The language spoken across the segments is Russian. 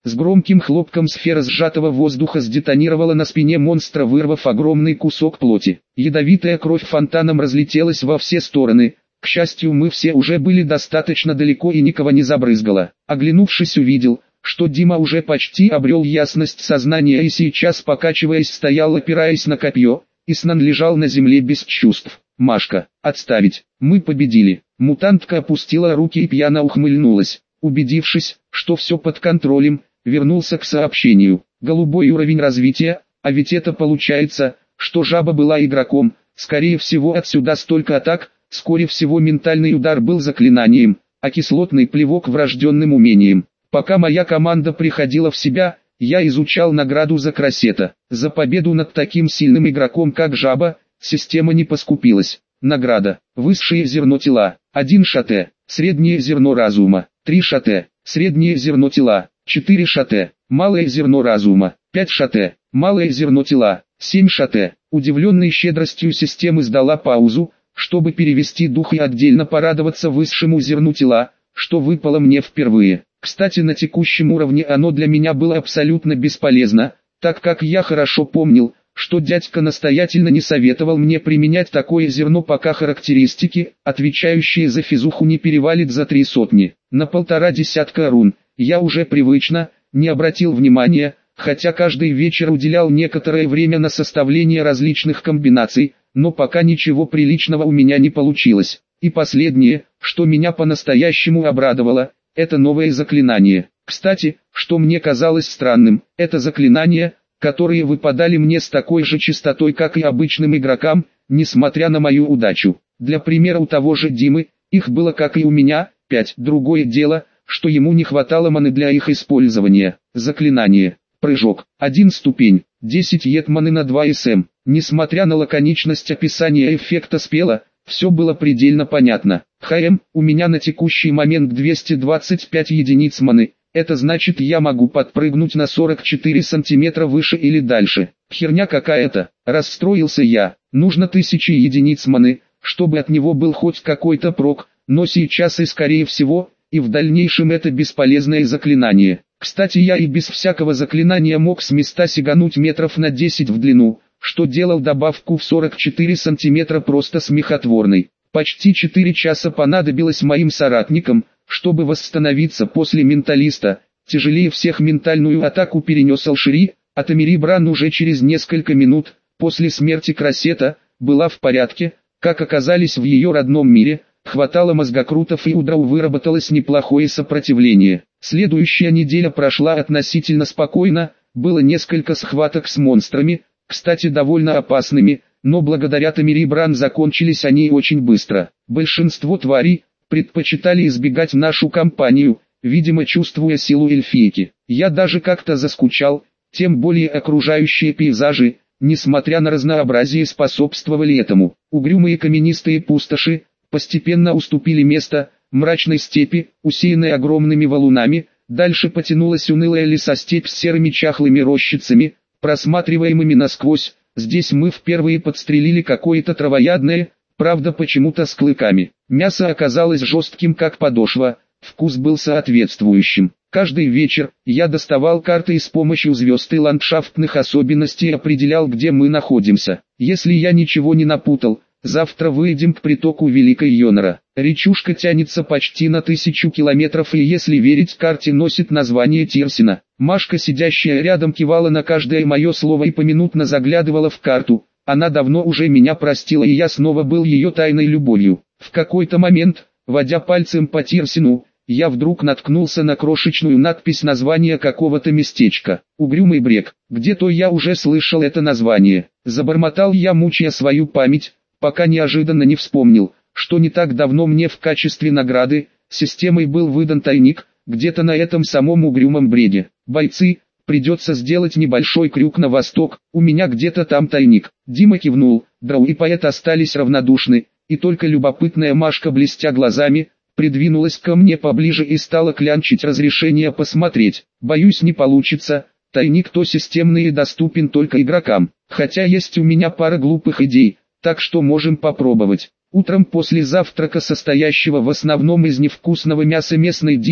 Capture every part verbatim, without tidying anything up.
С громким хлопком сфера сжатого воздуха сдетонировала на спине монстра, вырвав огромный кусок плоти. Ядовитая кровь фонтаном разлетелась во все стороны. К счастью, мы все уже были достаточно далеко и никого не забрызгало. Оглянувшись, увидел, что Дима уже почти обрел ясность сознания и сейчас, покачиваясь, стоял, опираясь на копье, и Снан лежал на земле без чувств. «Машка, отставить, мы победили». Мутантка опустила руки и пьяно ухмыльнулась. Убедившись, что все под контролем, вернулся к сообщению. Голубой уровень развития, а ведь это получается, что жаба была игроком. Скорее всего, отсюда столько атак. Скорее всего, ментальный удар был заклинанием, а кислотный плевок врожденным умением. Пока моя команда приходила в себя, я изучал награду за Красета. За победу над таким сильным игроком, как жаба, система не поскупилась. Награда: высшее зерно тела, один шате, среднее зерно разума, три шате, среднее зерно тела, четыре шате, малое зерно разума, пять шате, малое зерно тела, семь шате. Удивленной щедростью системы сдала паузу, чтобы перевести дух и отдельно порадоваться высшему зерну тела, что выпало мне впервые. Кстати, на текущем уровне оно для меня было абсолютно бесполезно, так как я хорошо помнил, что дядька настоятельно не советовал мне применять такое зерно, пока характеристики, отвечающие за физуху, не перевалит за три сотни. На полтора десятка рун я уже привычно не обратил внимания, хотя каждый вечер уделял некоторое время на составление различных комбинаций, но пока ничего приличного у меня не получилось. И последнее, что меня по-настоящему обрадовало, это новое заклинание. Кстати, что мне казалось странным, это заклинания, которые выпадали мне с такой же частотой, как и обычным игрокам, несмотря на мою удачу. Для примера, у того же Димы, их было, как и у меня, пять. Другое дело, что ему не хватало маны для их использования. Заклинание. Прыжок. один ступень. десять ед маны на два см. Несмотря на лаконичность описания эффекта спела, все было предельно понятно. ХМ, у меня на текущий момент двести двадцать пять единиц маны. Это значит, я могу подпрыгнуть на сорок четыре сантиметра выше или дальше. Херня какая-то. Расстроился я. Нужно тысячи единиц маны, чтобы от него был хоть какой-то прок, но сейчас и скорее всего, и в дальнейшем это бесполезное заклинание. Кстати, я и без всякого заклинания мог с места сигануть метров на десять в длину, что делал добавку в сорок четыре сантиметра просто смехотворной. Почти четыре часа понадобилось моим соратникам, чтобы восстановиться после менталиста. Тяжелее всех ментальную атаку перенес Алшири, а Тамири Бран уже через несколько минут, после смерти Красета, была в порядке. Как оказались в ее родном мире, хватало мозгокрутов, и у Драу выработалось неплохое сопротивление. Следующая неделя прошла относительно спокойно, было несколько схваток с монстрами, кстати довольно опасными, но благодаря Тамири Бран закончились они очень быстро. Большинство тварей предпочитали избегать нашу компанию, видимо чувствуя силу эльфийки. Я даже как-то заскучал, тем более окружающие пейзажи, несмотря на разнообразие, способствовали этому. Угрюмые каменистые пустоши постепенно уступили место мрачной степи, усеянной огромными валунами. Дальше потянулась унылая лесостепь с серыми чахлыми рощицами, просматриваемыми насквозь. Здесь мы впервые подстрелили какое-то травоядное, правда почему-то с клыками. Мясо оказалось жестким как подошва, вкус был соответствующим. Каждый вечер я доставал карты и с помощью звезд и ландшафтных особенностей определял, где мы находимся. Если я ничего не напутал, завтра выйдем к притоку Великой Йонора. Речушка тянется почти на тысячу километров и, если верить карте, носит название Тирсина. Машка, сидящая рядом, кивала на каждое мое слово и поминутно заглядывала в карту. Она давно уже меня простила, и я снова был ее тайной любовью. В какой-то момент, водя пальцем по Тирсину, я вдруг наткнулся на крошечную надпись названия какого-то местечка. Угрюмый брег. Где-то я уже слышал это название. Забормотал я, мучая свою память, пока неожиданно не вспомнил, что не так давно мне в качестве награды системой был выдан тайник, где-то на этом самом угрюмом бреге. Бойцы, придется сделать небольшой крюк на восток, у меня где-то там тайник. Дима кивнул, Драу и поэт остались равнодушны, и только любопытная Машка, блестя глазами, придвинулась ко мне поближе и стала клянчить разрешение посмотреть. Боюсь, не получится, тайник то системный и доступен только игрокам, хотя есть у меня пара глупых идей, так что можем попробовать. Утром после завтрака, состоящего в основном из невкусного мяса местной дичи,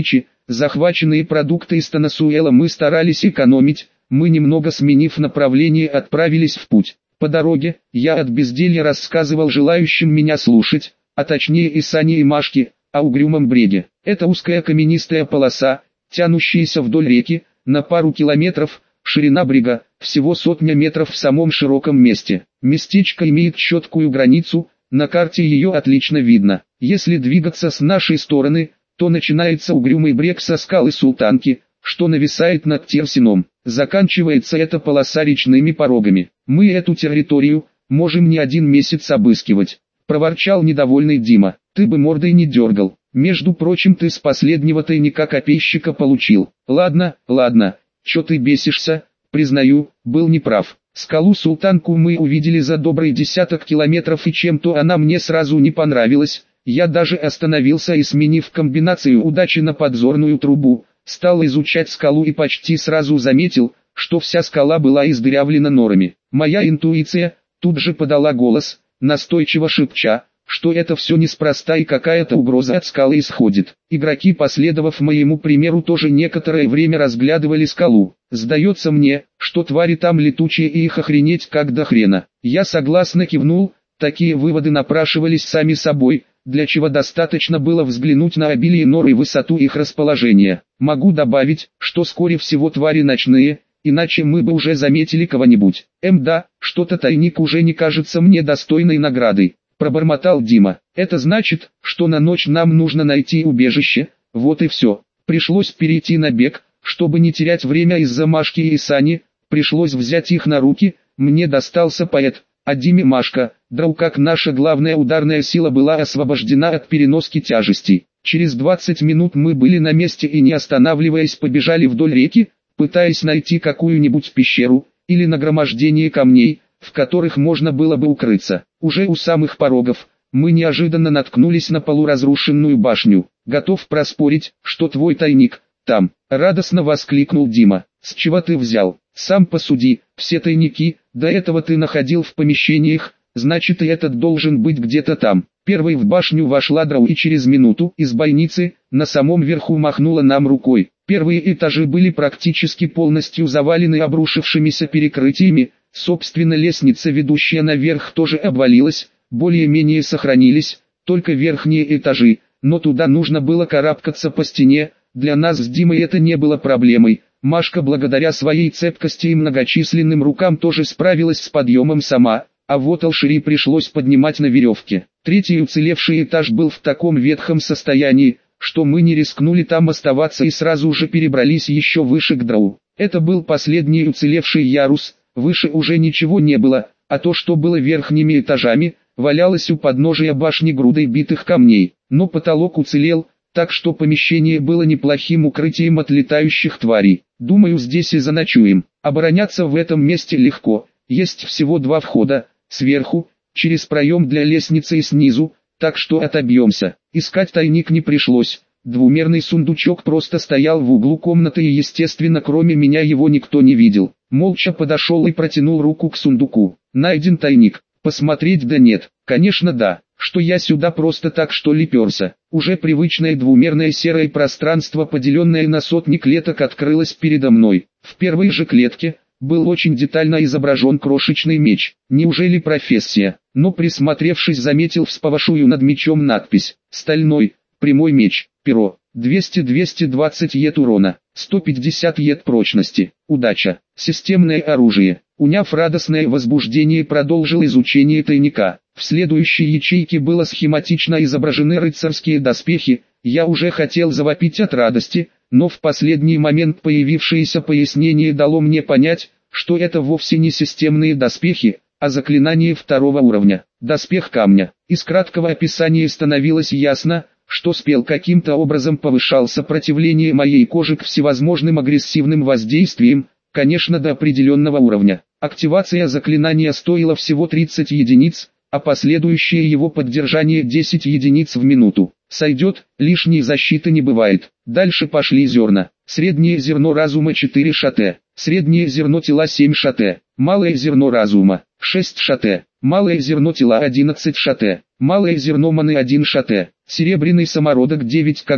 Захваченные продукты из Танасуэла мы старались экономить, мы немного сменив направление отправились в путь. По дороге, я от безделья рассказывал желающим меня слушать, а точнее и Сане и Машке, о угрюмом бреге. Это узкая каменистая полоса, тянущаяся вдоль реки, на пару километров, ширина брега, всего сотня метров в самом широком месте. Местечко имеет четкую границу, на карте ее отлично видно. Если двигаться с нашей стороны, то начинается угрюмый брег со скалы Султанки, что нависает над Терсином. Заканчивается эта полоса речными порогами. Мы эту территорию можем не один месяц обыскивать, проворчал недовольный Дима. Ты бы мордой не дергал. Между прочим, ты с последнего тайника копейщика получил. Ладно, ладно, чё ты бесишься, признаю, был неправ. Скалу Султанку мы увидели за добрый десяток километров и чем-то она мне сразу не понравилась. Я даже остановился и, сменив комбинацию удачи на подзорную трубу, стал изучать скалу и почти сразу заметил, что вся скала была издырявлена норами. Моя интуиция тут же подала голос, настойчиво шепча, что это все неспроста и какая-то угроза от скалы исходит. Игроки, последовав моему примеру, тоже некоторое время разглядывали скалу. Сдается мне, что твари там летучие и их охренеть как до хрена. Я согласно кивнул, такие выводы напрашивались сами собой, для чего достаточно было взглянуть на обилие нор и высоту их расположения. Могу добавить, что скорее всего твари ночные, иначе мы бы уже заметили кого-нибудь. Эм да, что-то тайник уже не кажется мне достойной наградой, пробормотал Дима. Это значит, что на ночь нам нужно найти убежище, вот и все. Пришлось перейти на бег, чтобы не терять время из-за Машки и Сани, пришлось взять их на руки, мне достался поэт, а Диме Машка, драу как наша главная ударная сила была освобождена от переноски тяжестей. Через двадцать минут мы были на месте и не останавливаясь побежали вдоль реки, пытаясь найти какую-нибудь пещеру, или нагромождение камней, в которых можно было бы укрыться. Уже у самых порогов, мы неожиданно наткнулись на полуразрушенную башню. Готов проспорить, что твой тайник там, радостно воскликнул Дима. С чего ты взял? Сам посуди, все тайники, до этого ты находил в помещениях, значит и этот должен быть где-то там. Первой в башню вошла драу и через минуту из бойницы, на самом верху махнула нам рукой. Первые этажи были практически полностью завалены обрушившимися перекрытиями, собственно лестница, ведущая наверх, тоже обвалилась, более-менее сохранились, только верхние этажи, но туда нужно было карабкаться по стене, для нас с Димой это не было проблемой. Машка благодаря своей цепкости и многочисленным рукам тоже справилась с подъемом сама, а вот Алшири пришлось поднимать на веревке. Третий уцелевший этаж был в таком ветхом состоянии, что мы не рискнули там оставаться и сразу же перебрались еще выше к драу. Это был последний уцелевший ярус, выше уже ничего не было, а то, что было верхними этажами, валялось у подножия башни грудой битых камней. Но потолок уцелел, так что помещение было неплохим укрытием от летающих тварей. Думаю, здесь и заночуем. Обороняться в этом месте легко, есть всего два входа, сверху, через проем для лестницы и снизу, так что отобьемся. Искать тайник не пришлось, двумерный сундучок просто стоял в углу комнаты и естественно кроме меня его никто не видел. Молча подошел и протянул руку к сундуку. Найден тайник, посмотреть да нет, конечно да. Что я сюда просто так что ли перся. Уже привычное двумерное серое пространство, поделенное на сотни клеток, открылось передо мной. В первой же клетке был очень детально изображен крошечный меч. Неужели профессия? Но присмотревшись, заметил вспавшую над мечом надпись: «Стальной, прямой меч, перо, двести — двести двадцать ед урона, сто пятьдесят ед прочности, удача, системное оружие». Уняв радостное возбуждение, продолжил изучение тайника. В следующей ячейке было схематично изображены рыцарские доспехи. Я уже хотел завопить от радости, но в последний момент появившееся пояснение дало мне понять, что это вовсе не системные доспехи, а заклинание второго уровня. Доспех камня. Из краткого описания становилось ясно, что спел каким-то образом повышал сопротивление моей кожи к всевозможным агрессивным воздействиям, конечно до определенного уровня. Активация заклинания стоила всего тридцать единиц, а последующее его поддержание десять единиц в минуту. Сойдет, лишней защиты не бывает. Дальше пошли зерна. Среднее зерно разума четыре шате, среднее зерно тела семь шате, малое зерно разума шесть шате, малое зерно тела одиннадцать шате, малое зерно маны один шате, серебряный самородок девять кг,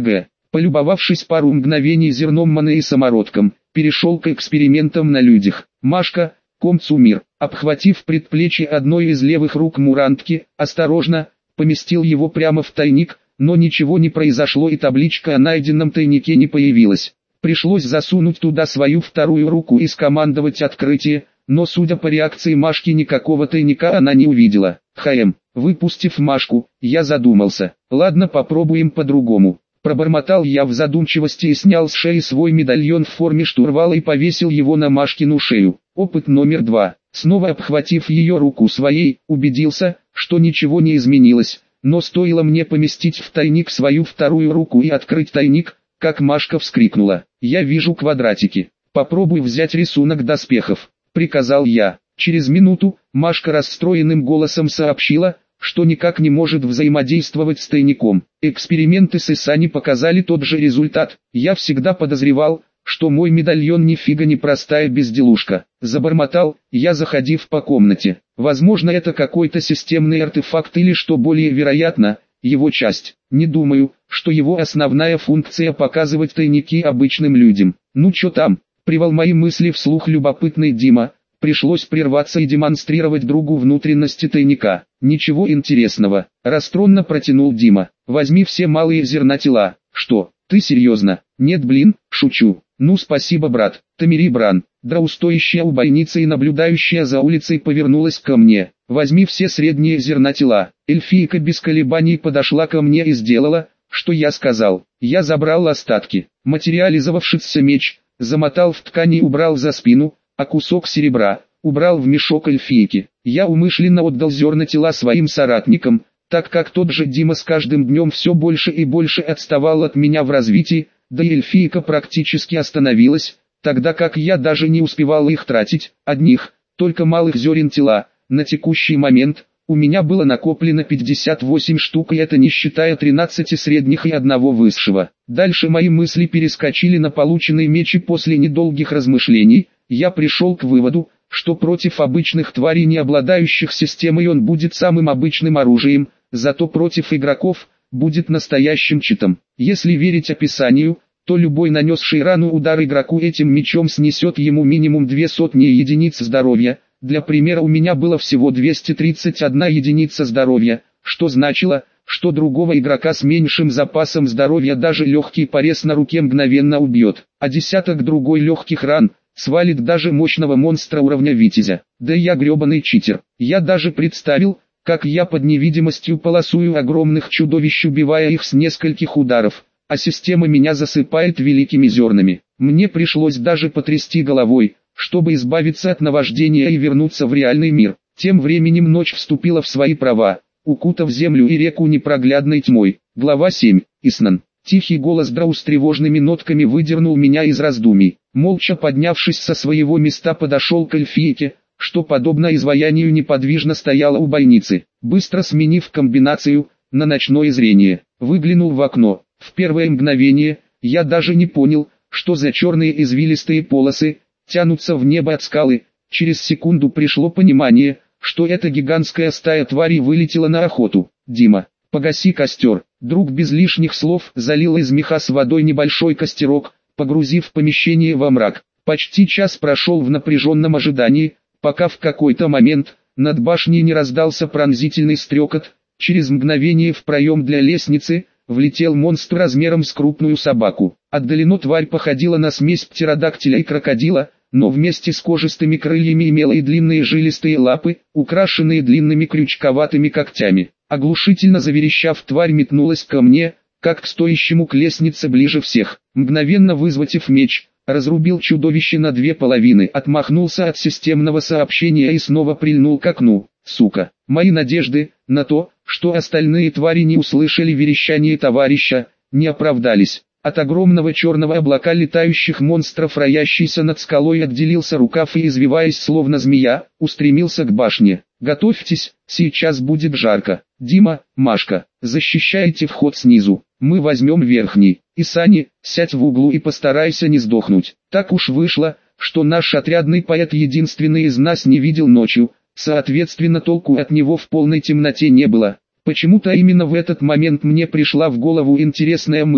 Полюбовавшись пару мгновений зерном маны и самородком, перешел к экспериментам на людях. Машка, Комцумир, обхватив предплечье одной из левых рук Мурантки, осторожно, поместил его прямо в тайник, но ничего не произошло и табличка о найденном тайнике не появилась. Пришлось засунуть туда свою вторую руку и скомандовать открытие, но судя по реакции Машки никакого тайника она не увидела. Хм, выпустив Машку, я задумался. Ладно, попробуем по-другому. Пробормотал я в задумчивости и снял с шеи свой медальон в форме штурвала и повесил его на Машкину шею. Опыт номер два. Снова обхватив ее руку своей, убедился, что ничего не изменилось, но стоило мне поместить в тайник свою вторую руку и открыть тайник, как Машка вскрикнула. «Я вижу квадратики. Попробуй взять рисунок доспехов», — приказал я. Через минуту, Машка расстроенным голосом сообщила, что никак не может взаимодействовать с тайником. Эксперименты с Исани показали тот же результат. Я всегда подозревал, что мой медальон нифига не простая безделушка. Забормотал я, заходив по комнате. Возможно, это какой-то системный артефакт или, что более вероятно, его часть. Не думаю, что его основная функция показывать тайники обычным людям. Ну чё там, привел мои мысли вслух любопытный Дима. Пришлось прерваться и демонстрировать другу внутренности тайника. Ничего интересного, расстроенно протянул Дима. Возьми все малые зерна тела. Что, ты серьезно? Нет, блин, шучу. Ну спасибо, брат. Тамири Бран, дроустоящая у бойницы и наблюдающая за улицей, повернулась ко мне. Возьми все средние зерна тела. Эльфийка без колебаний подошла ко мне и сделала, что я сказал. Я забрал остатки. Материализовавшийся меч, замотал в ткань и убрал за спину, а кусок серебра убрал в мешок эльфийки. Я умышленно отдал зерна тела своим соратникам, так как тот же Дима с каждым днем все больше и больше отставал от меня в развитии, да и эльфийка практически остановилась, тогда как я даже не успевал их тратить, одних, только малых зерен тела. На текущий момент у меня было накоплено пятьдесят восемь штук, и это не считая тринадцати средних и одного высшего. Дальше мои мысли перескочили на полученный меч, и после недолгих размышлений я пришел к выводу, что против обычных тварей, не обладающих системой, он будет самым обычным оружием, зато против игроков будет настоящим читом. Если верить описанию, то любой нанесший рану удар игроку этим мечом снесет ему минимум две сотни единиц здоровья. Для примера, у меня было всего двести тридцать одна единица здоровья, что значило, что другого игрока с меньшим запасом здоровья даже легкий порез на руке мгновенно убьет, а десяток другой легких ран свалит даже мощного монстра уровня Витязя. Да я гребаный читер. Я даже представил, как я под невидимостью полосую огромных чудовищ, убивая их с нескольких ударов, а система меня засыпает великими зернами. Мне пришлось даже потрясти головой, чтобы избавиться от наваждения и вернуться в реальный мир. Тем временем ночь вступила в свои права, укутав землю и реку непроглядной тьмой. Глава семь. Иснан. Тихий голос Драу с тревожными нотками выдернул меня из раздумий. Молча поднявшись со своего места, подошел к эльфийке, что подобно изваянию неподвижно стояла у бойницы. Быстро сменив комбинацию на ночное зрение, выглянул в окно. В первое мгновение я даже не понял, что за черные извилистые полосы тянутся в небо от скалы. Через секунду пришло понимание, что эта гигантская стая тварей вылетела на охоту. «Дима, погаси костер». Друг без лишних слов залил из меха с водой небольшой костерок, погрузив помещение во мрак. Почти час прошел в напряженном ожидании, пока в какой-то момент над башней не раздался пронзительный стрекот. Через мгновение в проем для лестницы влетел монстр размером с крупную собаку. Отдаленно тварь походила на смесь птеродактиля и крокодила, но вместе с кожистыми крыльями имела и длинные жилистые лапы, украшенные длинными крючковатыми когтями. Оглушительно заверещав, тварь метнулась ко мне, как к стоящему к лестнице ближе всех. Мгновенно выхватив меч, разрубил чудовище на две половины, отмахнулся от системного сообщения и снова прильнул к окну. Сука, мои надежды на то, что остальные твари не услышали верещание товарища, не оправдались. От огромного черного облака летающих монстров, роящийся над скалой, отделился рукав и, извиваясь словно змея, устремился к башне. «Готовьтесь, сейчас будет жарко. Дима, Машка, защищайте вход снизу, мы возьмем верхний. Исани, сядь в углу и постарайся не сдохнуть». Так уж вышло, что наш отрядный поэт единственный из нас не видел ночью, соответственно толку от него в полной темноте не было. Почему-то именно в этот момент мне пришла в голову интересная мысль.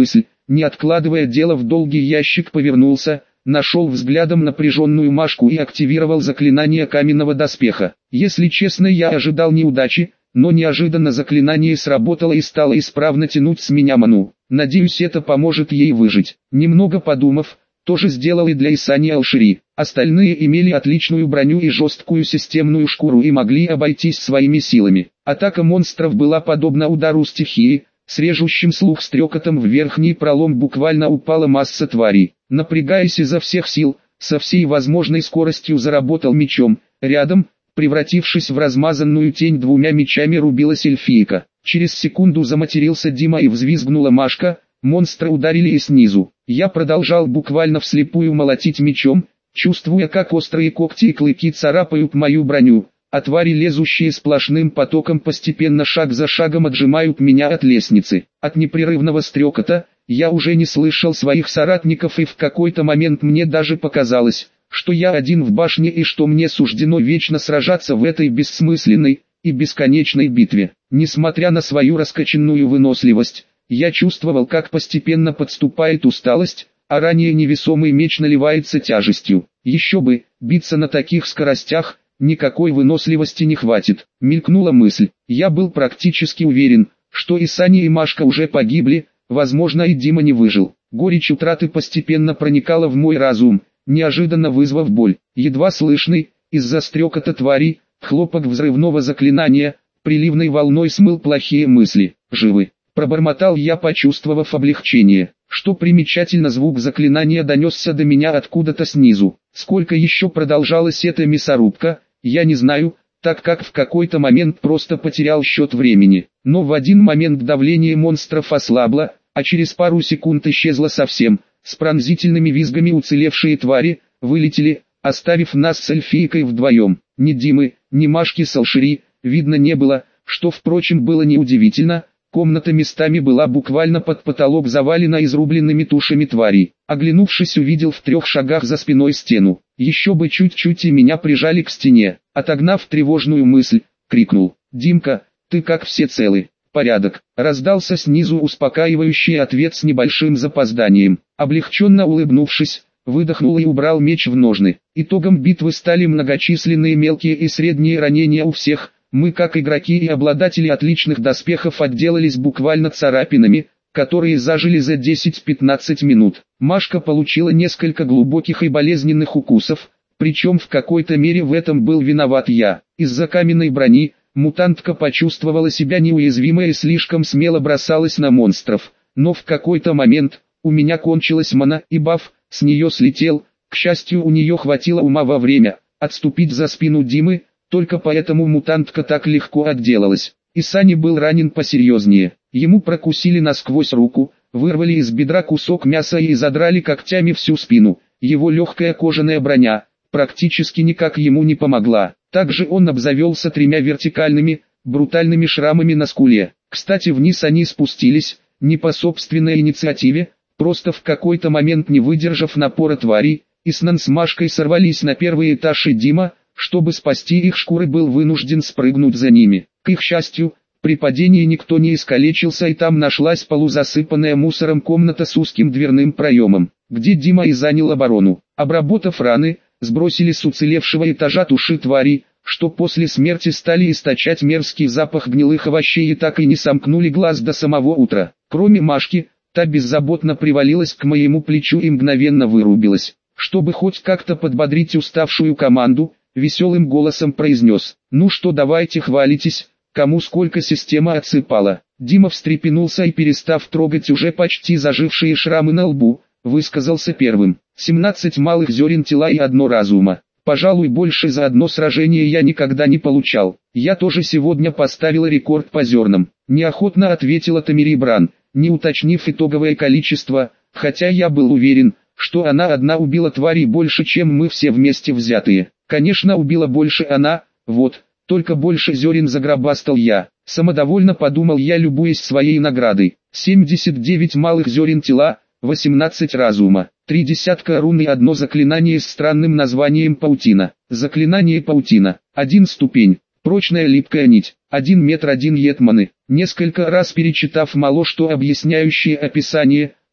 не откладывая дело в долгий ящик, повернулся, нашел взглядом напряженную Машку и активировал заклинание каменного доспеха. Если честно, я ожидал неудачи, но неожиданно заклинание сработало и стало исправно тянуть с меня ману. Надеюсь, это поможет ей выжить. Немного подумав, тоже сделал и для Исани Алшири. Остальные имели отличную броню и жесткую системную шкуру и могли обойтись своими силами. Атака монстров была подобна удару стихии, с режущим слух стрекотом в верхний пролом буквально упала масса тварей. Напрягаясь изо всех сил, со всей возможной скоростью заработал мечом. Рядом, превратившись в размазанную тень, двумя мечами рубилась эльфийка. Через секунду заматерился Дима и взвизгнула Машка. Монстры ударили и снизу. Я продолжал буквально вслепую молотить мечом, чувствуя, как острые когти и клыки царапают мою броню, а твари, лезущие сплошным потоком, постепенно шаг за шагом отжимают меня от лестницы. От непрерывного стрекота я уже не слышал своих соратников, и в какой-то момент мне даже показалось, что я один в башне и что мне суждено вечно сражаться в этой бессмысленной и бесконечной битве. Несмотря на свою раскачанную выносливость, я чувствовал, как постепенно подступает усталость, а ранее невесомый меч наливается тяжестью. Еще бы, биться на таких скоростях, никакой выносливости не хватит. Мелькнула мысль. Я был практически уверен, что и Саня и Машка уже погибли, возможно, и Дима не выжил. Горечь утраты постепенно проникала в мой разум, неожиданно вызвав боль. Едва слышный, из-за стрекота твари, хлопок взрывного заклинания, приливной волной смыл плохие мысли. Живы. Пробормотал я, почувствовав облегчение. Что примечательно, звук заклинания донесся до меня откуда-то снизу. Сколько еще продолжалась эта мясорубка, я не знаю, так как в какой-то момент просто потерял счет времени. Но в один момент давление монстров ослабло, а через пару секунд исчезло совсем. С пронзительными визгами уцелевшие твари вылетели, оставив нас с эльфийкой вдвоем. Ни Димы, ни Машки с Алшири видно не было, что, впрочем, было неудивительно. Комната местами была буквально под потолок завалена изрубленными тушами тварей. Оглянувшись, увидел в трех шагах за спиной стену. Еще бы чуть-чуть и меня прижали к стене. Отогнав тревожную мысль, крикнул: «Димка, ты как, все целы?» «Порядок», — раздался снизу успокаивающий ответ с небольшим запозданием. Облегченно улыбнувшись, выдохнул и убрал меч в ножны. Итогом битвы стали многочисленные мелкие и средние ранения у всех. Мы, как игроки и обладатели отличных доспехов, отделались буквально царапинами, которые зажили за десять-пятнадцать минут. Машка получила несколько глубоких и болезненных укусов, причем в какой-то мере в этом был виноват я. Из-за каменной брони, мутантка почувствовала себя неуязвимой и слишком смело бросалась на монстров. Но в какой-то момент, у меня кончилась мана, и баф с нее слетел. К счастью, у нее хватило ума во время отступить за спину Димы. Только поэтому мутантка так легко отделалась. И Саня был ранен посерьезнее. Ему прокусили насквозь руку, вырвали из бедра кусок мяса и задрали когтями всю спину. Его легкая кожаная броня практически никак ему не помогла. Также он обзавелся тремя вертикальными, брутальными шрамами на скуле. Кстати, вниз они спустились, не по собственной инициативе, просто в какой-то момент, не выдержав напора тварей, Исnan с Машкой сорвались на первый этаж, и Дима, чтобы спасти их шкуры, был вынужден спрыгнуть за ними. К их счастью, при падении никто не искалечился, и там нашлась полузасыпанная мусором комната с узким дверным проемом, где Дима и занял оборону. Обработав раны, сбросили с уцелевшего этажа туши тварей, что после смерти стали источать мерзкий запах гнилых овощей и так и не сомкнули глаз до самого утра. Кроме Машки, та беззаботно привалилась к моему плечу и мгновенно вырубилась. Чтобы хоть как-то подбодрить уставшую команду, веселым голосом произнес: «Ну что, давайте хвалитесь, кому сколько система отсыпала». Дима встрепенулся и, перестав трогать уже почти зажившие шрамы на лбу, высказался первым. семнадцать малых зерен тела и одно разума. Пожалуй, больше за одно сражение я никогда не получал. Я тоже сегодня поставила рекорд по зернам. Неохотно ответила Тамирибран, не уточнив итоговое количество, хотя я был уверен, что она одна убила тварей больше, чем мы все вместе взятые. Конечно, убила больше она, вот, только больше зерен загробастал я. Самодовольно подумал я, любуясь своей наградой. семьдесят девять малых зерен тела, восемнадцать разума, три десятка рун и одно заклинание с странным названием паутина. Заклинание паутина, один ступень, прочная липкая нить, один метр один етманы. Несколько раз перечитав мало что объясняющее описание,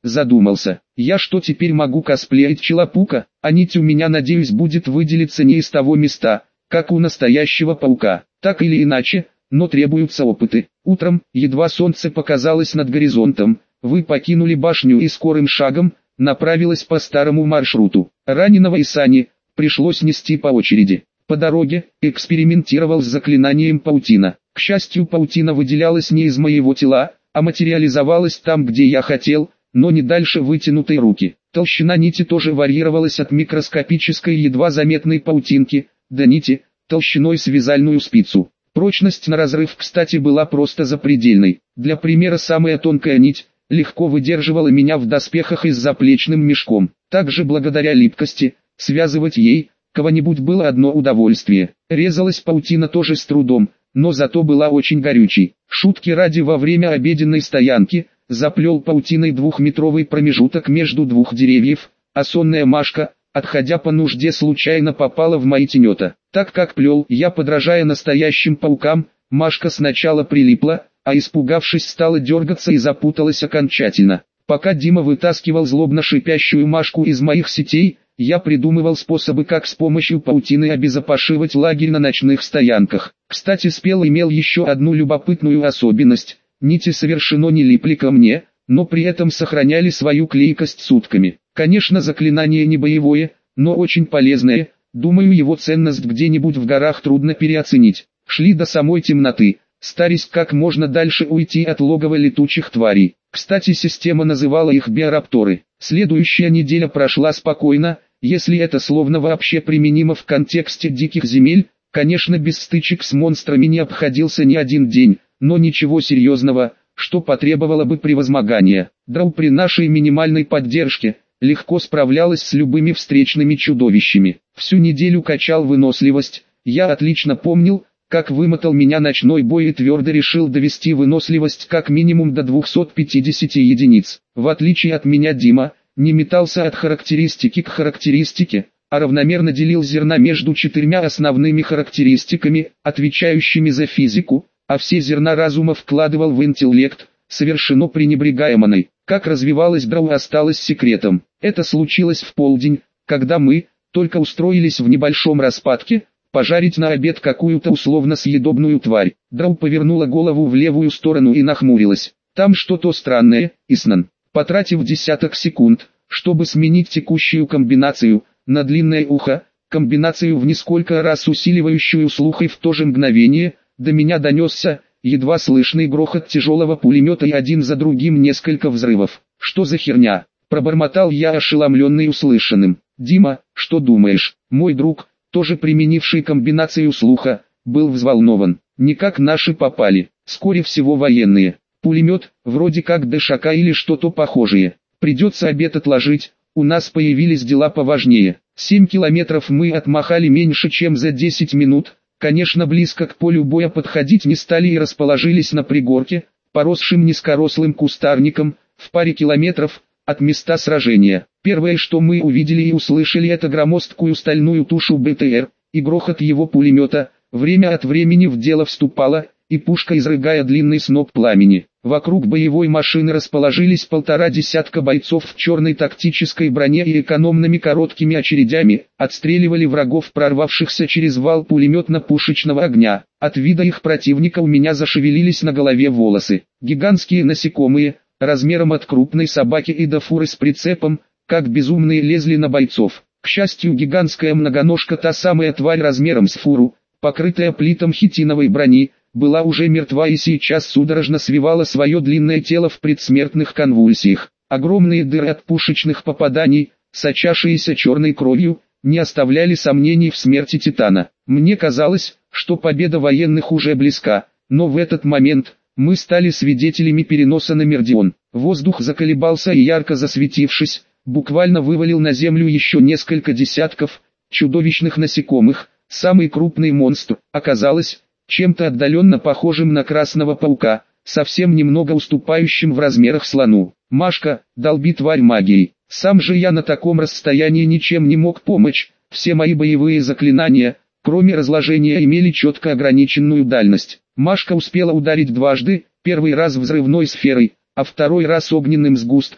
задумался. Я что теперь могу косплеить Челопука? А нить у меня, надеюсь, будет выделиться не из того места, как у настоящего паука. Так или иначе, но требуются опыты. Утром, едва солнце показалось над горизонтом, вы покинули башню и скорым шагом направилась по старому маршруту. Раненого Исани пришлось нести по очереди. По дороге экспериментировал с заклинанием паутина. К счастью, паутина выделялась не из моего тела, а материализовалась там, где я хотел, но не дальше вытянутой руки. Толщина нити тоже варьировалась от микроскопической едва заметной паутинки до нити, толщиной с вязальную спицу. Прочность на разрыв, кстати, была просто запредельной. Для примера, самая тонкая нить легко выдерживала меня в доспехах и с заплечным мешком. Также благодаря липкости, связывать ей кого-нибудь было одно удовольствие. Резалась паутина тоже с трудом, но зато была очень горючей. Шутки ради, во время обеденной стоянки заплел паутиной двухметровый промежуток между двух деревьев, а сонная Машка, отходя по нужде, случайно попала в мои тенета. Так как плел я, подражая настоящим паукам, Машка сначала прилипла, а испугавшись стала дергаться и запуталась окончательно. Пока Дима вытаскивал злобно шипящую Машку из моих сетей, я придумывал способы, как с помощью паутины обезопасивать лагерь на ночных стоянках. Кстати, спел имел еще одну любопытную особенность. Нити совершенно не липли ко мне, но при этом сохраняли свою клейкость сутками. Конечно, заклинание не боевое, но очень полезное. Думаю, его ценность где-нибудь в горах трудно переоценить. Шли до самой темноты, стараясь как можно дальше уйти от логова летучих тварей. Кстати, система называла их биорапторы. Следующая неделя прошла спокойно, если это словно вообще применимо в контексте диких земель. Конечно, без стычек с монстрами не обходился ни один день, но ничего серьезного, что потребовало бы превозмогания. Драу при нашей минимальной поддержке легко справлялась с любыми встречными чудовищами. Всю неделю качал выносливость. Я отлично помнил, как вымотал меня ночной бой, и твердо решил довести выносливость как минимум до двухсот пятидесяти единиц. В отличие от меня, Дима не метался от характеристики к характеристике, а равномерно делил зерна между четырьмя основными характеристиками, отвечающими за физику, а все зерна разума вкладывал в интеллект, совершенно пренебрегая маной. Как развивалась Драу, осталось секретом. Это случилось в полдень, когда мы только устроились в небольшом распадке, пожарить на обед какую-то условно съедобную тварь. Драу повернула голову в левую сторону и нахмурилась. Там что-то странное, Иснан. Потратив десяток секунд, чтобы сменить текущую комбинацию на длинное ухо, комбинацию в несколько раз усиливающую слух, и в то же мгновение до меня донесся едва слышный грохот тяжелого пулемета и один за другим несколько взрывов. «Что за херня?» – пробормотал я, ошеломленный услышанным. «Дима, что думаешь?» Мой друг, тоже применивший комбинацию слуха, был взволнован. «Никак наши попали. Скорее всего военные. Пулемет, вроде как ДШК или что-то похожее. Придется обед отложить, у нас появились дела поважнее». Семь километров мы отмахали меньше чем за десять минут. Конечно, близко к полю боя подходить не стали и расположились на пригорке, поросшим низкорослым кустарником, в паре километров от места сражения. Первое, что мы увидели и услышали, это громоздкую стальную тушу БТР и грохот его пулемета. Время от времени в дело вступала и пушка, изрыгая длинный сноп пламени. Вокруг боевой машины расположились полтора десятка бойцов в черной тактической броне и экономными короткими очередями отстреливали врагов, прорвавшихся через вал пулеметно-пушечного огня. От вида их противника у меня зашевелились на голове волосы. Гигантские насекомые, размером от крупной собаки и до фуры с прицепом, как безумные лезли на бойцов. К счастью, гигантская многоножка, та самая тварь размером с фуру, покрытая плитом хитиновой брони, была уже мертва и сейчас судорожно свивала свое длинное тело в предсмертных конвульсиях. Огромные дыры от пушечных попаданий, сочавшиеся черной кровью, не оставляли сомнений в смерти Титана. Мне казалось, что победа военных уже близка, но в этот момент мы стали свидетелями переноса на Мердион. Воздух заколебался и, ярко засветившись, буквально вывалил на землю еще несколько десятков чудовищных насекомых. Самый крупный монстр, оказалось, чем-то отдаленно похожим на красного паука, совсем немного уступающим в размерах слону. «Машка, долби тварь магией». Сам же я на таком расстоянии ничем не мог помочь. Все мои боевые заклинания, кроме разложения, имели четко ограниченную дальность. Машка успела ударить дважды, первый раз взрывной сферой, а второй раз огненным сгустком,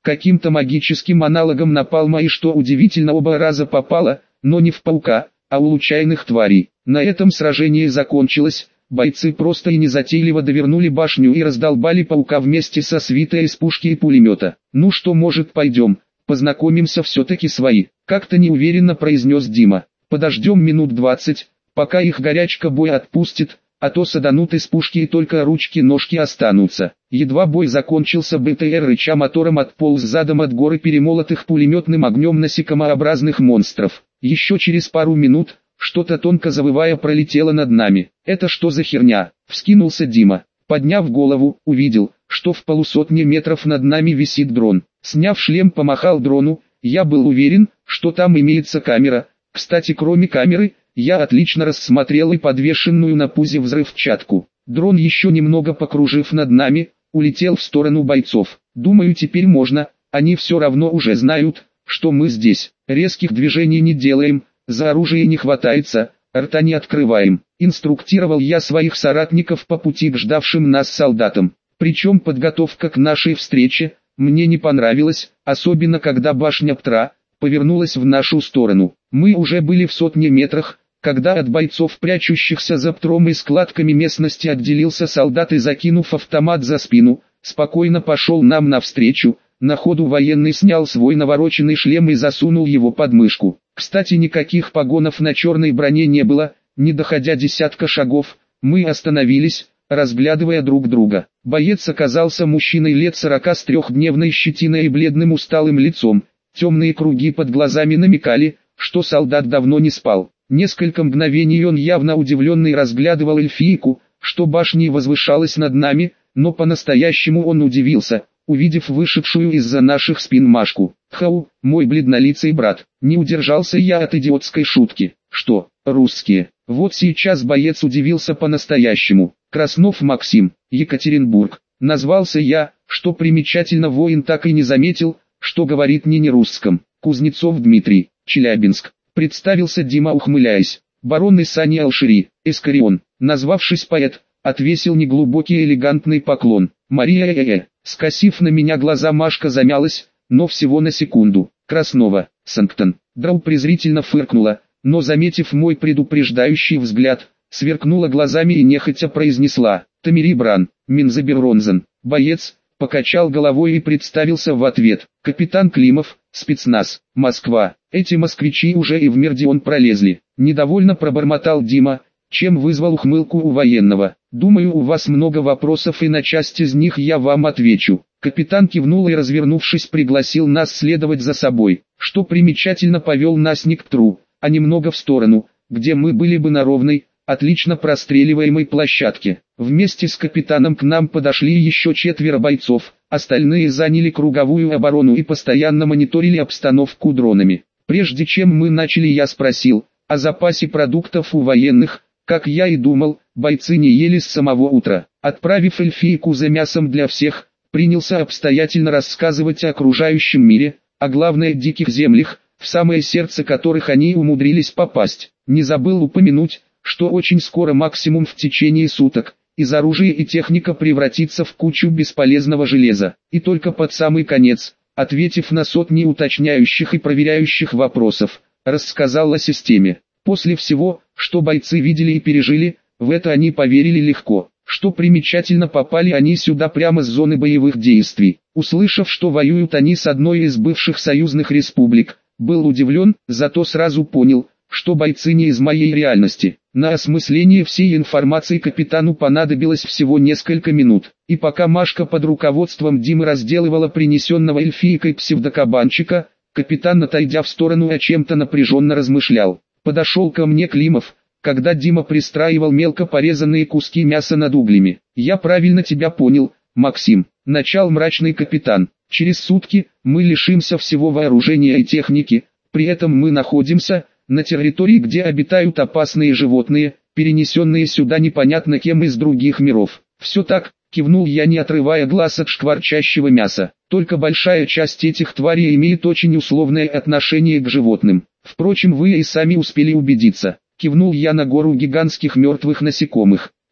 каким-то магическим аналогом напалма, и что удивительно, оба раза попало, но не в паука, а у случайных тварей. На этом сражение закончилось. Бойцы просто и незатейливо довернули башню и раздолбали паука вместе со свитой из пушки и пулемета. «Ну что, может, пойдем, познакомимся, все-таки свои», — как-то неуверенно произнес Дима. «Подождем минут двадцать, пока их горячка бой отпустит, а то саданут из пушки и только ручки-ножки останутся». Едва бой закончился, БТР рыча мотором отполз задом от горы перемолотых пулеметным огнем насекомообразных монстров. Еще через пару минут что-то тонко завывая пролетело над нами. «Это что за херня?» — вскинулся Дима. Подняв голову, увидел, что в полусотне метров над нами висит дрон. Сняв шлем, помахал дрону. Я был уверен, что там имеется камера. Кстати, кроме камеры, я отлично рассмотрел и подвешенную на пузе взрывчатку. Дрон, еще немного покружив над нами, улетел в сторону бойцов. Думаю, теперь можно, они все равно уже знают, что мы здесь. Резких движений не делаем, за оружие не хватается, рта не открываем. Инструктировал я своих соратников по пути к ждавшим нас солдатам. Причем подготовка к нашей встрече мне не понравилась, особенно когда башня Птра повернулась в нашу сторону. Мы уже были в сотне метрах, когда от бойцов, прячущихся за Птром и складками местности, отделился солдат и, закинув автомат за спину, спокойно пошел нам навстречу. На ходу военный снял свой навороченный шлем и засунул его под мышку. Кстати, никаких погонов на черной броне не было. Не доходя десятка шагов, мы остановились, разглядывая друг друга. Боец оказался мужчиной лет сорока с трехдневной щетиной и бледным усталым лицом. Темные круги под глазами намекали, что солдат давно не спал. Несколько мгновений он, явно удивленный, разглядывал эльфийку, что башней возвышалась над нами, но по-настоящему он удивился, увидев вышедшую из-за наших спин Машку. «Хау, мой бледнолицый брат!» Не удержался я от идиотской шутки. «Что, русские?» Вот сейчас боец удивился по-настоящему. «Краснов Максим, Екатеринбург». Назвался я, что примечательно, воин так и не заметил, что говорит не на русском. «Кузнецов Дмитрий, Челябинск». Представился Дима, ухмыляясь. «Барон Исани Алшири, Эскарион». Назвавшись поэт, отвесил неглубокий элегантный поклон. «Мария э-э». Скосив на меня глаза, Машка замялась, но всего на секунду. «Краснова, Санктон». Драу презрительно фыркнула, но, заметив мой предупреждающий взгляд, сверкнула глазами и нехотя произнесла: «Тамири Бран, Минзаберронзен». Боец покачал головой и представился в ответ: «Капитан Климов, спецназ, Москва». Эти москвичи уже и в Мердион пролезли. Недовольно пробормотал Дима, чем вызвал ухмылку у военного. «Думаю, у вас много вопросов, и на часть из них я вам отвечу». Капитан кивнул и, развернувшись, пригласил нас следовать за собой, что примечательно, повел нас не к Птру, а немного в сторону, где мы были бы на ровной, отлично простреливаемой площадке. Вместе с капитаном к нам подошли еще четверо бойцов, остальные заняли круговую оборону и постоянно мониторили обстановку дронами. Прежде чем мы начали, я спросил о запасе продуктов у военных. Как я и думал, бойцы не ели с самого утра. Отправив эльфийку за мясом для всех, принялся обстоятельно рассказывать о окружающем мире, а главное диких землях, в самое сердце которых они умудрились попасть. Не забыл упомянуть, что очень скоро, максимум в течение суток, из оружия и техника превратится в кучу бесполезного железа. И только под самый конец, ответив на сотни уточняющих и проверяющих вопросов, рассказал о системе. После всего, что бойцы видели и пережили, в это они поверили легко. Что примечательно, попали они сюда прямо с зоны боевых действий. Услышав, что воюют они с одной из бывших союзных республик, был удивлен, зато сразу понял, что бойцы не из моей реальности. На осмысление всей информации капитану понадобилось всего несколько минут. И пока Машка под руководством Димы разделывала принесенного эльфийкой псевдокабанчика, капитан, отойдя в сторону, о чем-то напряженно размышлял. Подошел ко мне Климов, когда Дима пристраивал мелко порезанные куски мяса над углями. «Я правильно тебя понял, Максим», — начал мрачный капитан. «Через сутки мы лишимся всего вооружения и техники, при этом мы находимся на территории, где обитают опасные животные, перенесенные сюда непонятно кем из других миров». «Все так», — кивнул я, не отрывая глаз от шкварчащего мяса. «Только большая часть этих тварей имеет очень условное отношение к животным. Впрочем, вы и сами успели убедиться». Кивнул я на гору гигантских мертвых насекомых.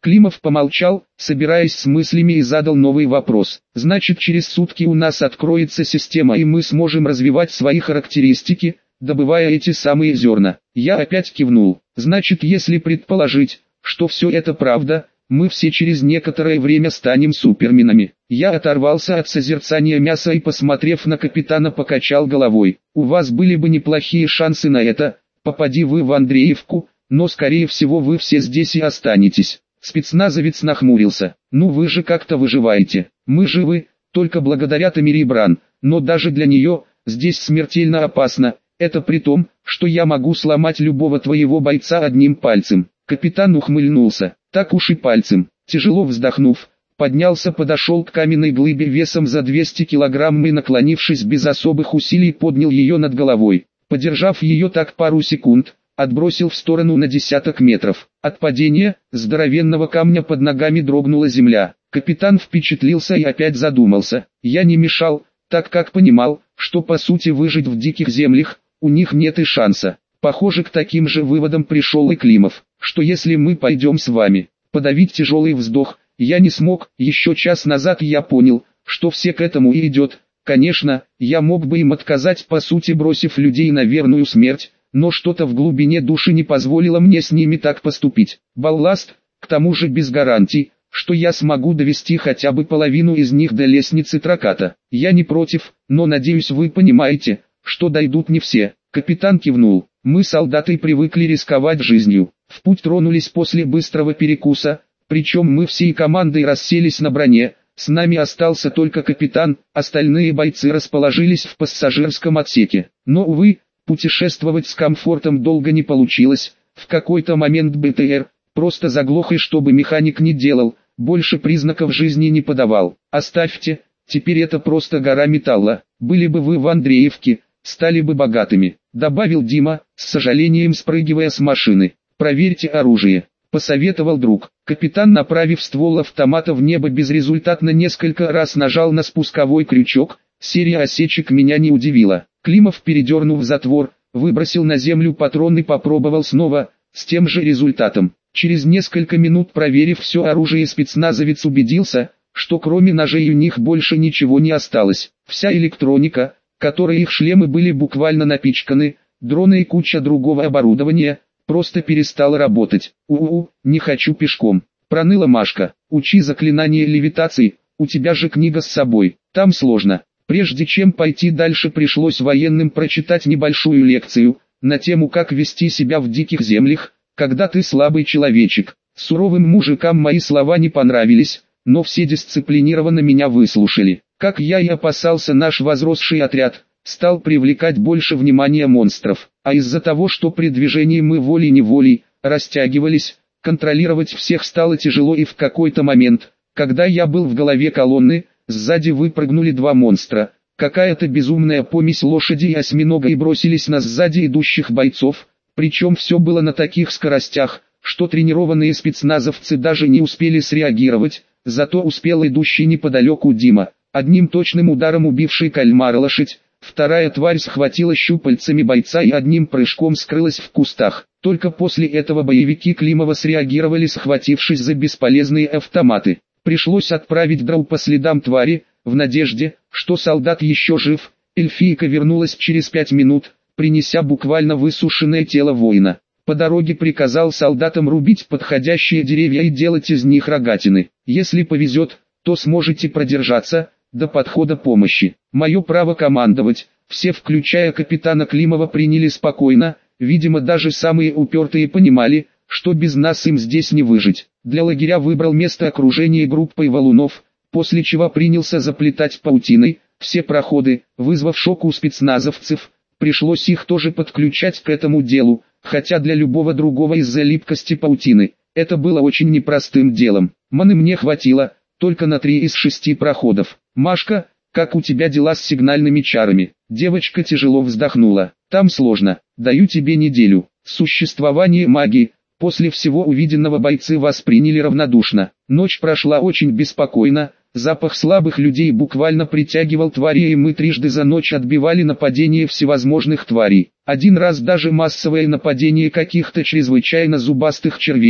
Климов помолчал, собираясь с мыслями, и задал новый вопрос. Значит, через сутки у нас откроется система, и мы сможем развивать свои характеристики, добывая эти самые зерна. Я опять кивнул. Значит, если предположить, что все это правда, мы все через некоторое время станем суперменами. Я оторвался от созерцания мяса и, посмотрев на капитана, покачал головой. У вас были бы неплохие шансы на это, попади вы в Андреевку, но скорее всего вы все здесь и останетесь. Спецназовец нахмурился. Ну вы же как-то выживаете. Мы живы, только благодаря Тамире Бран, но даже для нее, здесь смертельно опасно. Это при том, что я могу сломать любого твоего бойца одним пальцем. Капитан ухмыльнулся. Так уж и пальцем. Тяжело вздохнув, поднялся, подошел к каменной глыбе весом за двести килограмм и, наклонившись без особых усилий, поднял ее над головой. Подержав ее так пару секунд, отбросил в сторону на десяток метров. От падения здоровенного камня под ногами дрогнула земля. Капитан впечатлился и опять задумался. Я не мешал, так как понимал, что по сути выжить в диких землях у них нет и шанса. Похоже, к таким же выводам пришел и Климов, что если мы пойдем с вами. Подавить тяжелый вздох я не смог. Еще час назад я понял, что все к этому и идет. Конечно, я мог бы им отказать, по сути бросив людей на верную смерть, но что-то в глубине души не позволило мне с ними так поступить. Балласт, к тому же без гарантий, что я смогу довести хотя бы половину из них до лестницы Траката. Я не против, но надеюсь, вы понимаете, что дойдут не все. Капитан кивнул. Мы, солдаты, привыкли рисковать жизнью. В путь тронулись после быстрого перекуса, причем мы всей командой расселись на броне. С нами остался только капитан, остальные бойцы расположились в пассажирском отсеке. Но, увы, путешествовать с комфортом долго не получилось. В какой-то момент БТР просто заглох, и что бы механик ни делал, больше признаков жизни не подавал. Оставьте, теперь это просто гора металла. Были бы вы в Андреевке, стали бы богатыми, добавил Дима, с сожалением спрыгивая с машины. Проверьте оружие, посоветовал друг. Капитан, направив ствол автомата в небо, безрезультатно несколько раз нажал на спусковой крючок. Серия осечек меня не удивила. Климов, передернув затвор, выбросил на землю патрон и попробовал снова, с тем же результатом. Через несколько минут, проверив все оружие, спецназовец убедился, что кроме ножей у них больше ничего не осталось. Вся электроника, которой их шлемы были буквально напичканы, дроны и куча другого оборудования, просто перестала работать. «У-у, не хочу пешком», — проныла Машка. «Учи заклинание левитации, у тебя же книга с собой, там сложно». Прежде чем пойти дальше, пришлось военным прочитать небольшую лекцию на тему, как вести себя в диких землях, когда ты слабый человечек. Суровым мужикам мои слова не понравились, но все дисциплинированно меня выслушали. Как я и опасался, наш возросший отряд стал привлекать больше внимания монстров, а из-за того, что при движении мы волей-неволей растягивались, контролировать всех стало тяжело, и в какой-то момент, когда я был в голове колонны, сзади выпрыгнули два монстра, какая-то безумная помесь лошади и осьминога, и бросились на сзади идущих бойцов, причем все было на таких скоростях, что тренированные спецназовцы даже не успели среагировать, зато успел идущий неподалеку Дима, одним точным ударом убивший кальмара лошадь. Вторая тварь схватила щупальцами бойца и одним прыжком скрылась в кустах. Только после этого боевики Климова среагировали, схватившись за бесполезные автоматы. Пришлось отправить дров по следам твари, в надежде, что солдат еще жив. Эльфийка вернулась через пять минут, принеся буквально высушенное тело воина. По дороге приказал солдатам рубить подходящие деревья и делать из них рогатины. Если повезет, то сможете продержаться до подхода помощи. Мое право командовать. Все, включая капитана Климова, приняли спокойно. Видимо, даже самые упертые понимали, что без нас им здесь не выжить. Для лагеря выбрал место окружения группой валунов, после чего принялся заплетать паутиной все проходы, вызвав шок у спецназовцев. Пришлось их тоже подключать к этому делу, хотя для любого другого из-за липкости паутины это было очень непростым делом. Маны мне хватило только на три из шести проходов. «Машка, как у тебя дела с сигнальными чарами?» Девочка тяжело вздохнула. «Там сложно, даю тебе неделю». Существование магии после всего увиденного бойцы восприняли равнодушно. Ночь прошла очень беспокойно, запах слабых людей буквально притягивал твари, и мы трижды за ночь отбивали нападения всевозможных тварей. Один раз даже массовое нападение каких-то чрезвычайно зубастых червей,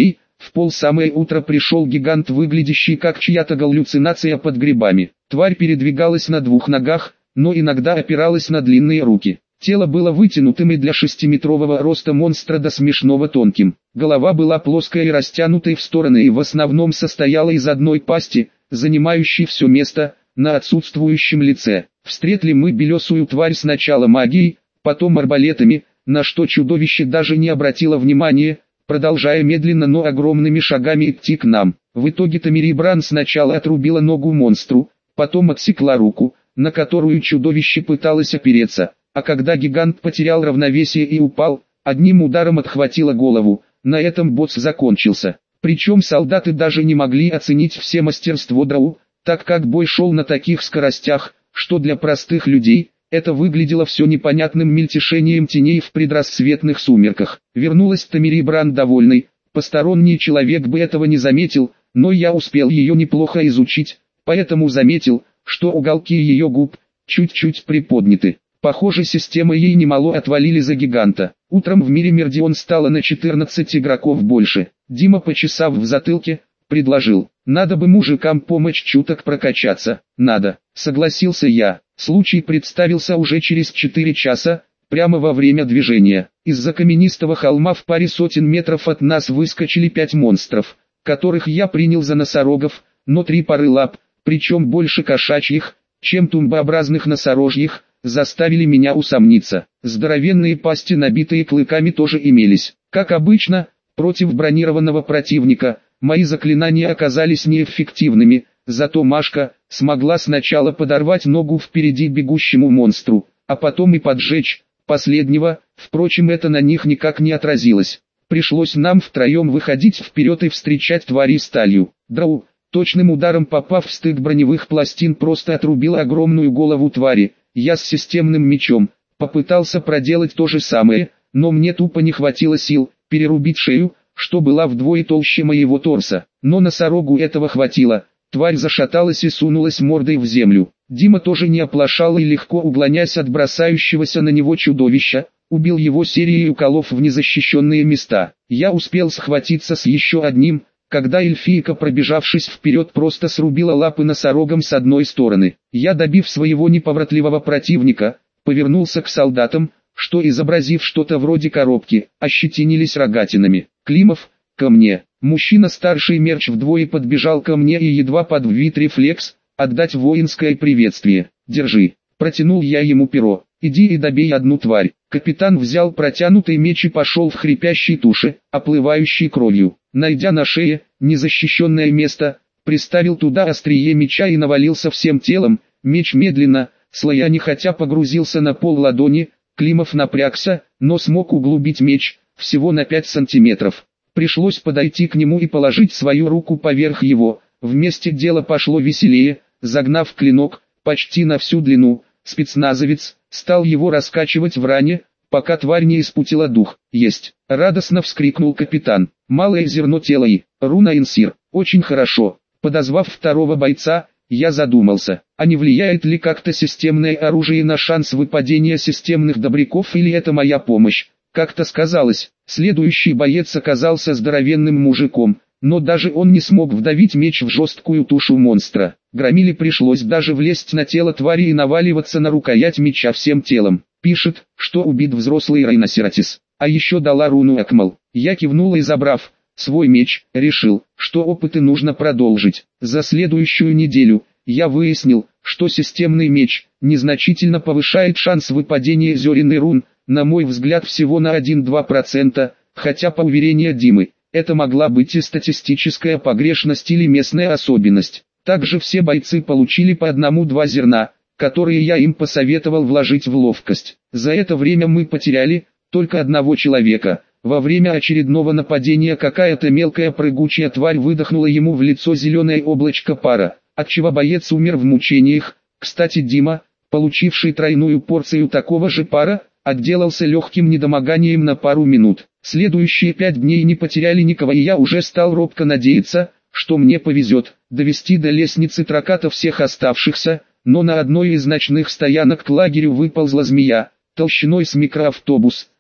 В полсамое утро пришел гигант, выглядящий как чья-то галлюцинация под грибами. Тварь передвигалась на двух ногах, но иногда опиралась на длинные руки. Тело было вытянутым и для шестиметрового роста монстра до смешного тонким. Голова была плоская и растянутой в стороны и в основном состояла из одной пасти, занимающей все место на отсутствующем лице. Встретили мы белесую тварь сначала магией, потом арбалетами, на что чудовище даже не обратило внимания, продолжая медленно, но огромными шагами идти к нам. В итоге Тамирибран сначала отрубила ногу монстру, потом отсекла руку, на которую чудовище пыталось опереться, а когда гигант потерял равновесие и упал, одним ударом отхватила голову. На этом босс закончился. Причем солдаты даже не могли оценить все мастерство Драу, так как бой шел на таких скоростях, что для простых людей это выглядело все непонятным мельтешением теней в предрассветных сумерках. Вернулась Тамирибран довольной, посторонний человек бы этого не заметил, но я успел ее неплохо изучить, поэтому заметил, что уголки ее губ чуть-чуть приподняты. Похоже, система ей немало отвалили за гиганта. Утром в мире Мердион стало на четырнадцать игроков больше. Дима, почесав в затылке, предложил: «Надо бы мужикам помочь чуток прокачаться». «Надо», согласился я. Случай представился уже через четыре часа, прямо во время движения. Из-за каменистого холма в паре сотен метров от нас выскочили пять монстров, которых я принял за носорогов, но три пары лап, причем больше кошачьих, чем тумбообразных носорожьих, заставили меня усомниться. Здоровенные пасти, набитые клыками, тоже имелись. Как обычно, против бронированного противника, мои заклинания оказались неэффективными, зато Машка смогла сначала подорвать ногу впереди бегущему монстру, а потом и поджечь последнего, впрочем, это на них никак не отразилось. Пришлось нам втроем выходить вперед и встречать твари сталью. Драу, точным ударом попав в стык броневых пластин, просто отрубил огромную голову твари. Я с системным мечом попытался проделать то же самое, но мне тупо не хватило сил перерубить шею, что была вдвое толще моего торса. Но носорогу этого хватило. Тварь зашаталась и сунулась мордой в землю. Дима тоже не оплошал и, легко уклоняясь от бросающегося на него чудовища, убил его серией уколов в незащищенные места. Я успел схватиться с еще одним, когда эльфийка, пробежавшись вперед, просто срубила лапы носорогам с одной стороны. Я, добив своего неповоротливого противника, повернулся к солдатам, что, изобразив что-то вроде коробки, ощетинились рогатинами. «Климов, ко мне!» Мужчина старший Мерч вдвое подбежал ко мне и едва подвиг рефлекс отдать воинское приветствие. «Держи!» Протянул я ему перо. «Иди и добей одну тварь». Капитан взял протянутый меч и пошел в хрипящей туше, оплывающей кровью. Найдя на шее незащищенное место, приставил туда острие меча и навалился всем телом. Меч медленно, слоями хотя погрузился на пол ладони. Климов напрягся, но смог углубить меч всего на пять сантиметров. Пришлось подойти к нему и положить свою руку поверх его. Вместе дело пошло веселее. Загнав клинок почти на всю длину, спецназовец стал его раскачивать в ране, пока тварь не испутила дух. «Есть!» — радостно вскрикнул капитан. «Малое зерно тела и руна инсир. Очень хорошо». Подозвав второго бойца, я задумался, а не влияет ли как-то системное оружие на шанс выпадения системных добряков, или это моя помощь. Как-то сказалось. Следующий боец оказался здоровенным мужиком, но даже он не смог вдавить меч в жесткую тушу монстра. Громиле пришлось даже влезть на тело твари и наваливаться на рукоять меча всем телом. Пишет, что убит взрослый райносеротис, а еще дала руну Акмал. Я кивнул и, забрав свой меч, решил, что опыты нужно продолжить. За следующую неделю я выяснил, что системный меч незначительно повышает шанс выпадения зерен и рун, на мой взгляд всего на один-два процента, хотя по уверению Димы, это могла быть и статистическая погрешность или местная особенность. Также все бойцы получили по одному-два зерна, которые я им посоветовал вложить в ловкость. За это время мы потеряли только одного человека. Во время очередного нападения какая-то мелкая прыгучая тварь выдохнула ему в лицо зеленое облачко пара, отчего боец умер в мучениях. Кстати, Дима, получивший тройную порцию такого же пара, отделался легким недомоганием на пару минут. Следующие пять дней не потеряли никого, и я уже стал робко надеяться, что мне повезет довести до лестницы Траката всех оставшихся, но на одной из ночных стоянок к лагерю выползла змея, толщиной с микроавтобус,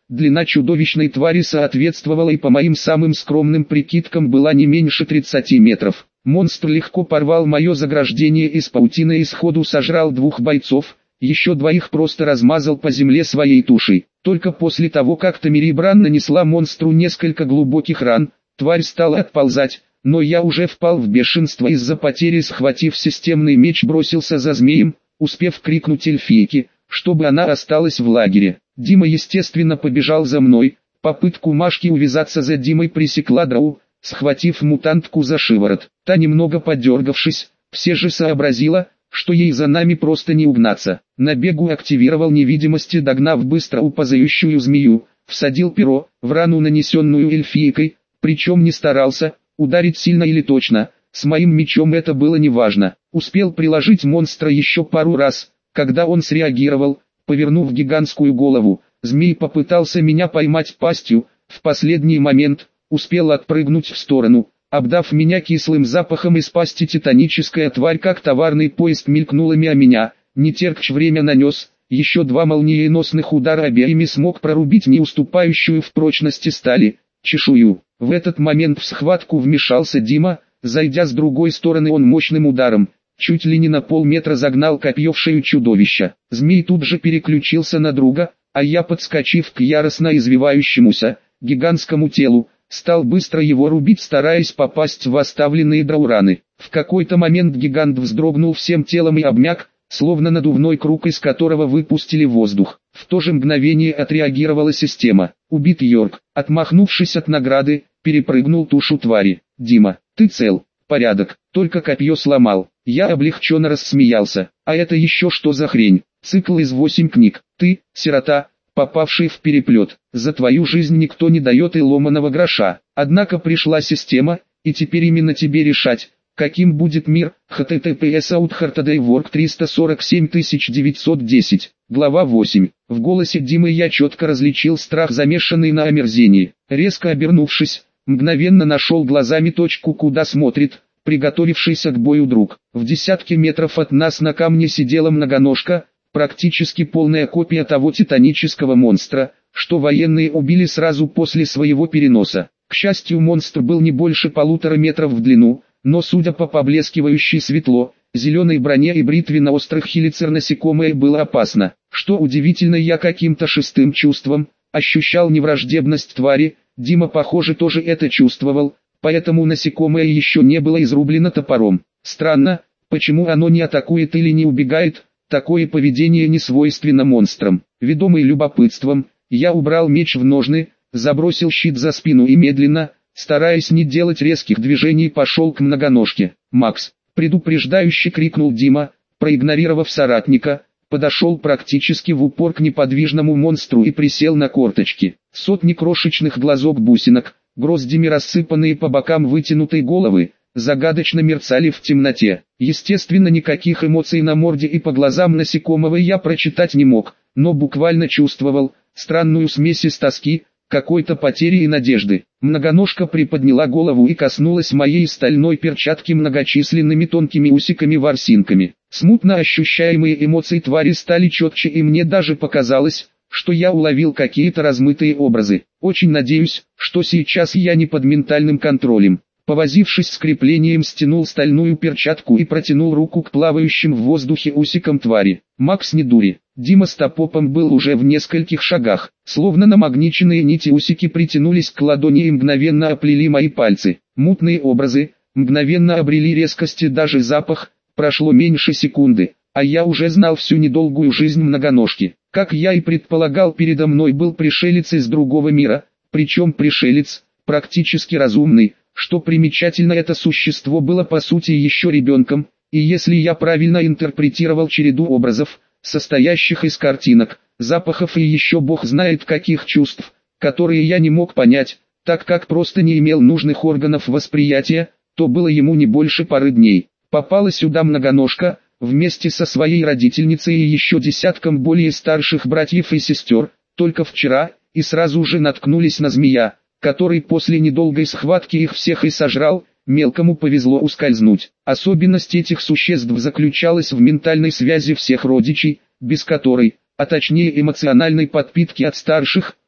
длина чудовищной твари соответствовала и по моим самым скромным прикидкам была не меньше тридцати метров. Монстр легко порвал мое заграждение из паутины и сходу сожрал двух бойцов, еще двоих просто размазал по земле своей тушей. Только после того, как Тамирибран нанесла монстру несколько глубоких ран, тварь стала отползать, но я уже впал в бешенство из-за потери, схватив системный меч, бросился за змеем, успев крикнуть эльфийке, чтобы она осталась в лагере. Дима естественно побежал за мной, попытку Машки увязаться за Димой пресекла Драу, схватив мутантку за шиворот. Та, немного подергавшись, все же сообразила, что ей за нами просто не угнаться. На бегу активировал невидимость и, догнав быстро упазающую змею, всадил перо в рану, нанесенную эльфийкой, причем не старался ударить сильно или точно. С моим мечом это было неважно. Успел приложить монстра еще пару раз, когда он среагировал, повернув гигантскую голову. Змей попытался меня поймать пастью, в последний момент успел отпрыгнуть в сторону, обдав меня кислым запахом из пасти. Титаническая тварь, как товарный поезд, мелькнула мимо меня, не терпчь время нанес, еще два молниеносных удара, обеими смог прорубить не уступающую в прочности стали чешую. В этот момент в схватку вмешался Дима, зайдя с другой стороны, он мощным ударом, чуть ли не на полметра загнал копье в шею чудовища. Змей тут же переключился на друга, а я, подскочив к яростно извивающемуся гигантскому телу, стал быстро его рубить, стараясь попасть в оставленные драураны. В какой-то момент гигант вздрогнул всем телом и обмяк, словно надувной круг, из которого выпустили воздух. В то же мгновение отреагировала система. Убит Йорк, отмахнувшись от награды, перепрыгнул тушу твари. «Дима, ты цел?» «Порядок, только копье сломал». Я облегченно рассмеялся. «А это еще что за хрень?» «Цикл из восемь книг. Ты, сирота, попавший в переплет. За твою жизнь никто не дает и ломаного гроша. Однако пришла система, и теперь именно тебе решать, каким будет мир. эйч ти ти пи эс Outhard триста сорок семь тысяч девятьсот десять. Глава восемь. В голосе Димы я четко различил страх, замешанный на омерзении. Резко обернувшись, мгновенно нашел глазами точку, куда смотрит приготовившийся к бою друг. В десятке метров от нас на камне сидела многоножка, практически полная копия того титанического монстра, что военные убили сразу после своего переноса. К счастью, монстр был не больше полутора метров в длину, но, судя по поблескивающей светло зеленой броне и бритве на острых хелицер, насекомое было опасно. Что удивительно, я каким-то шестым чувством ощущал невраждебность твари. Дима, похоже, тоже это чувствовал, поэтому насекомое еще не было изрублено топором. Странно, почему оно не атакует или не убегает. Такое поведение не свойственно монстрам. Ведомый любопытством, я убрал меч в ножны, забросил щит за спину и медленно, стараясь не делать резких движений, пошел к многоножке. «Макс!» — предупреждающе крикнул Дима, проигнорировав соратника, подошел практически в упор к неподвижному монстру и присел на корточки. Сотни крошечных глазок-бусинок, гроздями рассыпанные по бокам вытянутой головы, загадочно мерцали в темноте. Естественно, никаких эмоций на морде и по глазам насекомого я прочитать не мог, но буквально чувствовал странную смесь из тоски, какой-то потери и надежды. Многоножка приподняла голову и коснулась моей стальной перчатки многочисленными тонкими усиками-ворсинками. Смутно ощущаемые эмоции твари стали четче, и мне даже показалось, что я уловил какие-то размытые образы. Очень надеюсь, что сейчас я не под ментальным контролем. Повозившись с креплением, стянул стальную перчатку и протянул руку к плавающим в воздухе усикам твари. «Макс, не дури!» Дима с Топопом был уже в нескольких шагах. Словно намагниченные нити усики притянулись к ладони и мгновенно оплели мои пальцы. Мутные образы мгновенно обрели резкость и даже запах. Прошло меньше секунды, а я уже знал всю недолгую жизнь многоножки. Как я и предполагал, передо мной был пришелец из другого мира, причем пришелец практически разумный. Что примечательно, это существо было по сути еще ребенком, и если я правильно интерпретировал череду образов, состоящих из картинок, запахов и еще бог знает каких чувств, которые я не мог понять, так как просто не имел нужных органов восприятия, то было ему не больше пары дней. Попала сюда многоножка, вместе со своей родительницей и еще десятком более старших братьев и сестер, только вчера, и сразу же наткнулись на змея, который после недолгой схватки их всех и сожрал. Мелкому повезло ускользнуть. Особенность этих существ заключалась в ментальной связи всех родичей, без которой, а точнее эмоциональной подпитки от старших,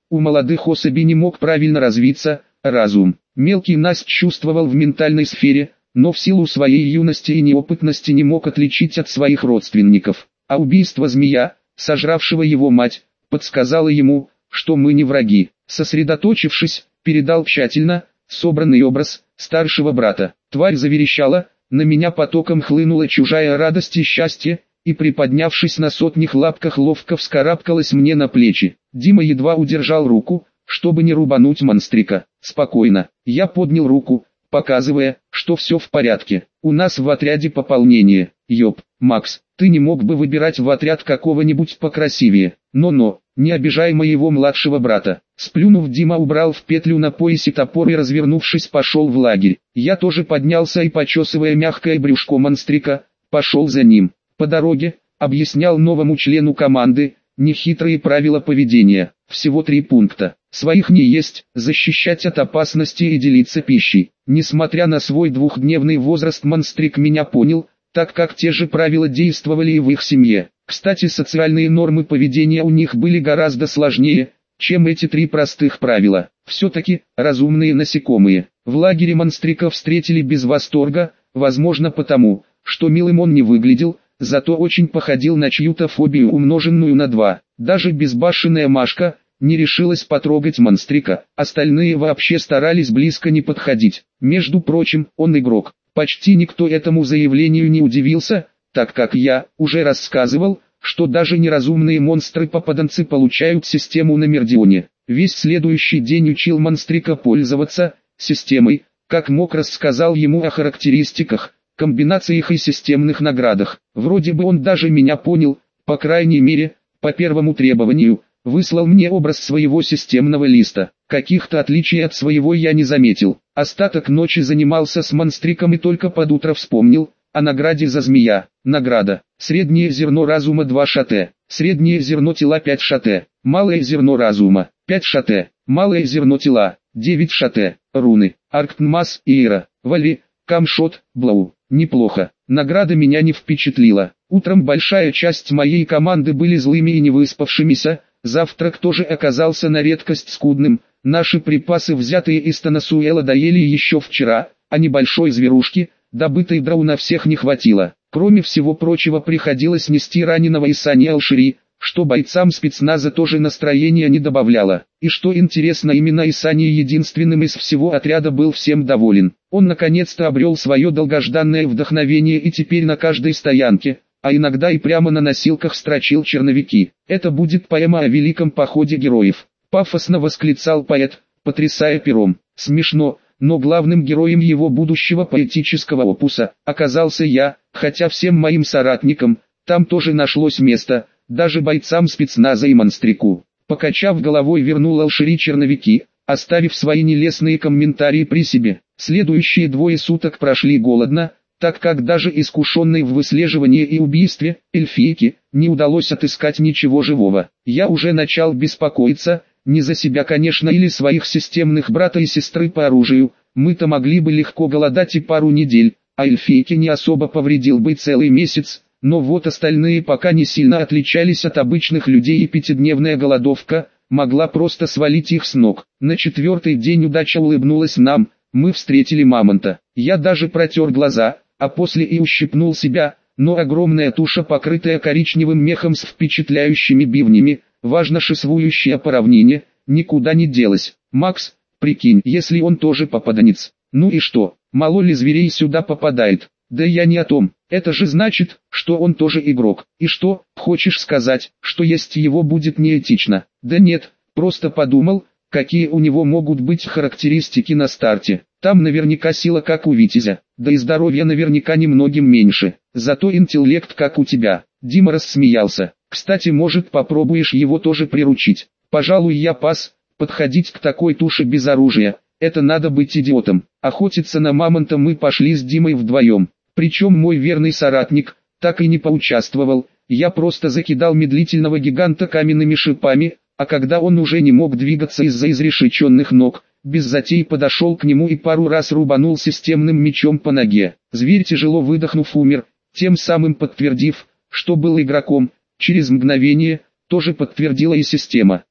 у молодых особей не мог правильно развиться разум. Мелкий Насть чувствовал в ментальной сфере, но в силу своей юности и неопытности не мог отличить от своих родственников. А убийство змея, сожравшего его мать, подсказало ему, что мы не враги. Сосредоточившись, передал тщательно собранный образ старшего брата. Тварь заверещала, на меня потоком хлынула чужая радость и счастье, и приподнявшись на сотних лапках ловко вскарабкалась мне на плечи. Дима едва удержал руку, чтобы не рубануть монстрика. Спокойно. Я поднял руку, показывая, что все в порядке. У нас в отряде пополнение. Ёп, Макс, ты не мог бы выбирать в отряд какого-нибудь покрасивее. Но-но, не обижай моего младшего брата. Сплюнув, Дима убрал в петлю на поясе топор и, развернувшись, пошел в лагерь. Я тоже поднялся и, почесывая мягкое брюшко монстрика, пошел за ним. По дороге, объяснял новому члену команды, нехитрые правила поведения. Всего три пункта. Своих не есть, защищать от опасности и делиться пищей. Несмотря на свой двухдневный возраст, монстрик меня понял, так как те же правила действовали и в их семье. Кстати, социальные нормы поведения у них были гораздо сложнее, чем эти три простых правила. Все-таки, разумные насекомые. В лагере монстрика встретили без восторга, возможно потому, что милым он не выглядел, зато очень походил на чью-то фобию, умноженную на два. Даже безбашенная Машка не решилась потрогать монстрика, остальные вообще старались близко не подходить. Между прочим, он игрок. Почти никто этому заявлению не удивился, так как я уже рассказывал, что даже неразумные монстры-попаданцы получают систему на Мердионе. Весь следующий день учил монстрика пользоваться системой, как мог рассказал ему о характеристиках, комбинациях и системных наградах. Вроде бы он даже меня понял, по крайней мере, по первому требованию, выслал мне образ своего системного листа. Каких-то отличий от своего я не заметил. Остаток ночи занимался с монстриком и только под утро вспомнил о награде за змея. Награда. Среднее зерно разума два шате. Среднее зерно тела пять шате. Малое зерно разума пять шате. Малое зерно тела девять шате. Руны. Арктнмас, Иера, Вали, Камшот, Блау. Неплохо. Награда меня не впечатлила. Утром большая часть моей команды были злыми и невыспавшимися. Завтрак тоже оказался на редкость скудным. Наши припасы, взятые из Танасуэла, доели еще вчера, а небольшой зверушки, добытой драу, на всех не хватило. Кроме всего прочего, приходилось нести раненого Исани Алшири, что бойцам спецназа тоже настроения не добавляло. И что интересно, именно Исани единственным из всего отряда был всем доволен. Он наконец-то обрел свое долгожданное вдохновение и теперь на каждой стоянке, а иногда и прямо на носилках, строчил черновики. Это будет поэма о великом походе героев. Пафосно восклицал поэт, потрясая пером. Смешно, но главным героем его будущего поэтического опуса оказался я, хотя всем моим соратникам там тоже нашлось место, даже бойцам спецназа и монстрику. Покачав головой, вернул Алшири черновики, оставив свои нелестные комментарии при себе. Следующие двое суток прошли голодно, так как даже искушенной в выслеживании и убийстве эльфийке не удалось отыскать ничего живого. Я уже начал беспокоиться, не за себя, конечно, или своих системных брата и сестры по оружию. Мы-то могли бы легко голодать и пару недель, а эльфийке не особо повредил бы целый месяц. Но вот остальные пока не сильно отличались от обычных людей, и пятидневная голодовка могла просто свалить их с ног. На четвертый день удача улыбнулась нам, мы встретили мамонта. Я даже протер глаза, а после и ущипнул себя, но огромная туша, покрытая коричневым мехом с впечатляющими бивнями, важно шествующая по равнине, никуда не делась. Макс, прикинь, если он тоже попаданец. Ну и что, мало ли зверей сюда попадает? Да я не о том. Это же значит, что он тоже игрок. И что, хочешь сказать, что есть его будет неэтично? Да нет, просто подумал, какие у него могут быть характеристики на старте. Там наверняка сила как у Витязя, да и здоровья наверняка немногим меньше. Зато интеллект как у тебя. Дима рассмеялся. Кстати, может, попробуешь его тоже приручить? Пожалуй, я пас. Подходить к такой туше без оружия, это надо быть идиотом. Охотиться на мамонта мы пошли с Димой вдвоем. Причем мой верный соратник так и не поучаствовал. Я просто закидал медлительного гиганта каменными шипами, а когда он уже не мог двигаться из-за изрешеченных ног, без затей подошел к нему и пару раз рубанул системным мечом по ноге. Зверь, тяжело выдохнув, умер, тем самым подтвердив, что был игроком. Через мгновение тоже подтвердила и система.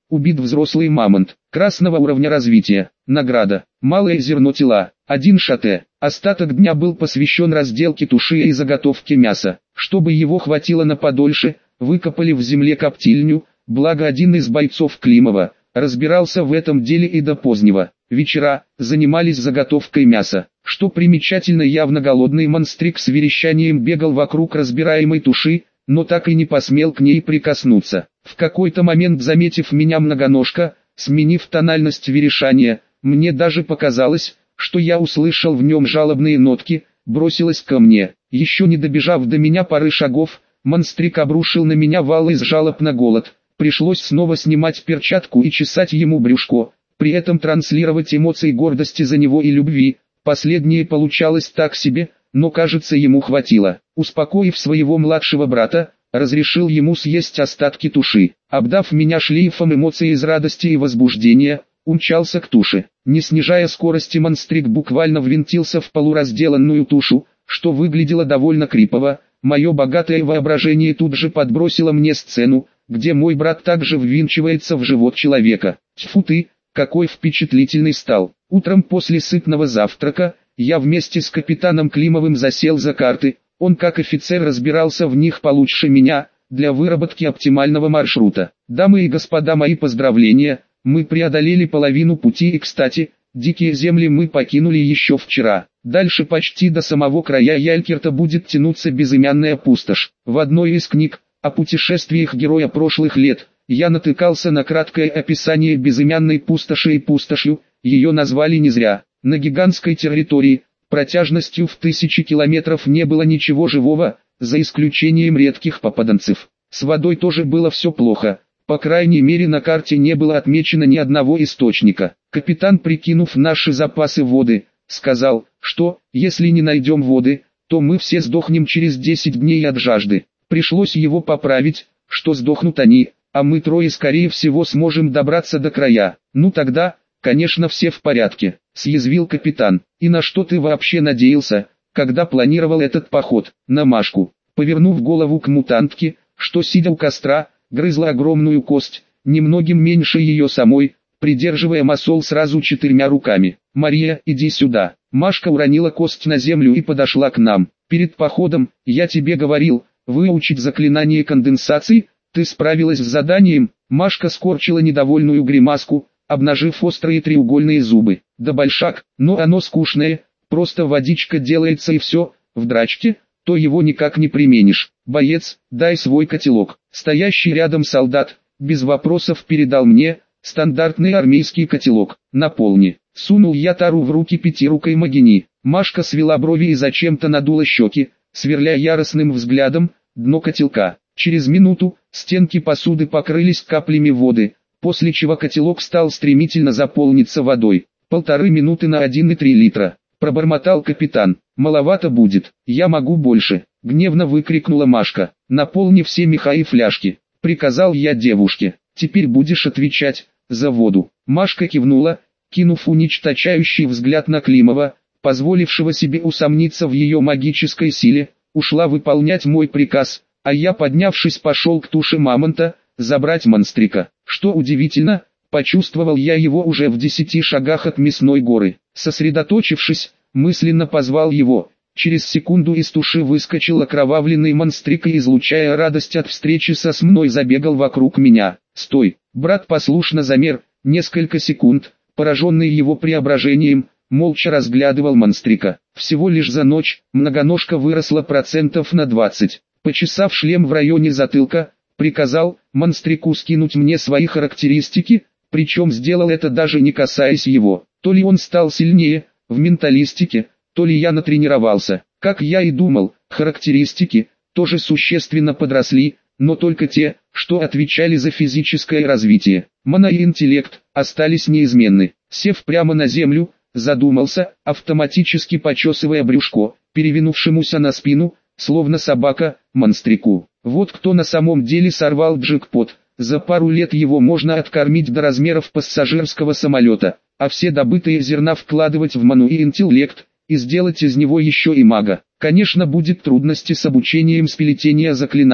Убит взрослый мамонт, красного уровня развития. Награда. Малое зерно тела. один шате. Остаток дня был посвящен разделке туши и заготовке мяса. Чтобы его хватило на подольше, выкопали в земле коптильню, благо один из бойцов Климова разбирался в этом деле и до позднего вечера занимались заготовкой мяса. Что примечательно, явно голодный монстрик с верещанием бегал вокруг разбираемой туши, но так и не посмел к ней прикоснуться. В какой-то момент, заметив меня, многоножка, сменив тональность верещания, мне даже показалось, что я услышал в нем жалобные нотки, бросилась ко мне. Еще не добежав до меня пары шагов, монстрик обрушил на меня вал из жалоб на голод. Пришлось снова снимать перчатку и чесать ему брюшко, при этом транслировать эмоции гордости за него и любви. Последнее получалось так себе, но кажется, ему хватило. Успокоив своего младшего брата, разрешил ему съесть остатки туши. Обдав меня шлейфом эмоций из радости и возбуждения, умчался к туше. Не снижая скорости, монстрик буквально ввинтился в полуразделанную тушу, что выглядело довольно крипово. Мое богатое воображение тут же подбросило мне сцену, где мой брат также ввинчивается в живот человека. Тьфу ты, какой впечатлительный стал. Утром после сытного завтрака, я вместе с капитаном Климовым засел за карты. Он как офицер разбирался в них получше меня, для выработки оптимального маршрута. Дамы и господа, мои поздравления, мы преодолели половину пути и, кстати, дикие земли мы покинули еще вчера. Дальше почти до самого края Ялькерта будет тянуться безымянная пустошь. В одной из книг о путешествиях героя прошлых лет я натыкался на краткое описание безымянной пустоши, и пустошью ее назвали не зря. На гигантской территории, протяжностью в тысячи километров, не было ничего живого, за исключением редких попаданцев. С водой тоже было все плохо, по крайней мере на карте не было отмечено ни одного источника. Капитан, прикинув наши запасы воды, сказал, что, если не найдем воды, то мы все сдохнем через десять дней от жажды. Пришлось его поправить, что сдохнут они, а мы трое скорее всего сможем добраться до края. Ну тогда, конечно, все в порядке, съязвил капитан. И на что ты вообще надеялся, когда планировал этот поход? На Машку. Повернув голову к мутантке, что сидя у костра, грызла огромную кость, немногим меньше ее самой, придерживая масол сразу четырьмя руками. «Мария, иди сюда». Машка уронила кость на землю и подошла к нам. «Перед походом, я тебе говорил, выучить заклинание конденсации, ты справилась с заданием?» Машка скорчила недовольную гримаску, обнажив острые треугольные зубы. «Да большак, но оно скучное, просто водичка делается и все, в драчке, то его никак не применишь. Боец, дай свой котелок». Стоящий рядом солдат, без вопросов передал мне стандартный армейский котелок. «Наполни». Сунул я тару в руки пятирукой Магини. Машка свела брови и зачем-то надула щеки, сверляя яростным взглядом дно котелка. Через минуту стенки посуды покрылись каплями воды, после чего котелок стал стремительно заполниться водой. «Полторы минуты на один и три литра», — пробормотал капитан. «Маловато будет, я могу больше», — гневно выкрикнула Машка. «Наполни все меха и фляжки», — приказал я девушке. «Теперь будешь отвечать за воду». Машка кивнула, кинув уничтожающий взгляд на Климова, позволившего себе усомниться в ее магической силе, ушла выполнять мой приказ, а я, поднявшись, пошел к туше мамонта, забрать монстрика. Что удивительно, почувствовал я его уже в десяти шагах от мясной горы. Сосредоточившись, мысленно позвал его. Через секунду из туши выскочил окровавленный монстрик и, излучая радость от встречи со мной, забегал вокруг меня. «Стой!» Брат послушно замер, несколько секунд, пораженный его преображением, молча разглядывал монстрика. Всего лишь за ночь многоножка выросла процентов на двадцать. Почесав шлем в районе затылка, приказал монстрику скинуть мне свои характеристики, причем сделал это даже не касаясь его. То ли он стал сильнее в менталистике, то ли я натренировался. Как я и думал, характеристики тоже существенно подросли, но только те, что отвечали за физическое развитие. Мана и интеллект остались неизменны. Сев прямо на землю, задумался, автоматически почесывая брюшко, перевинувшемуся на спину, словно собака, монстрику. Вот кто на самом деле сорвал джекпот. За пару лет его можно откормить до размеров пассажирского самолета, а все добытые зерна вкладывать в ману и интеллект, и сделать из него еще и мага. Конечно, будет трудности с обучением сплетения заклинаний,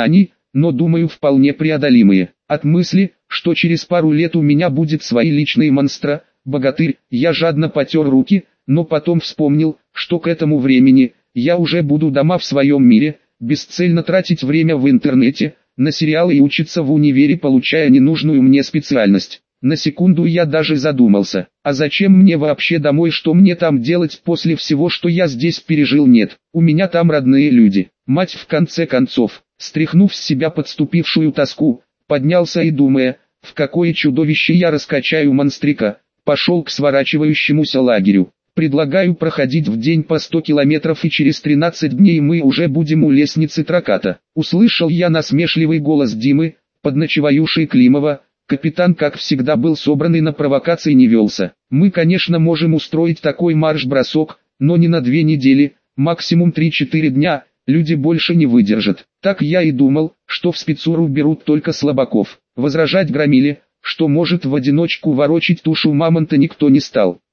но думаю вполне преодолимые. От мысли, что через пару лет у меня будет свои личные монстра, богатырь, я жадно потер руки, но потом вспомнил, что к этому времени я уже буду дома в своем мире, бесцельно тратить время в интернете, на сериалы и учиться в универе, получая ненужную мне специальность. На секунду я даже задумался, а зачем мне вообще домой, что мне там делать после всего, что я здесь пережил? Нет, у меня там родные люди, мать в конце концов. Стряхнув с себя подступившую тоску, поднялся и, думая, в какое чудовище я раскачаю монстрика, пошел к сворачивающемуся лагерю. Предлагаю проходить в день по сто километров, и через тринадцать дней мы уже будем у лестницы Траката. Услышал я насмешливый голос Димы, подночеваюшей Климова. Капитан, как всегда, был собран и на провокации не велся. Мы, конечно, можем устроить такой марш-бросок, но не на две недели, максимум три-четыре дня, люди больше не выдержат. Так я и думал, что в спецуру берут только слабаков. Возражать Громиле, что может в одиночку ворочить тушу мамонта, никто не стал.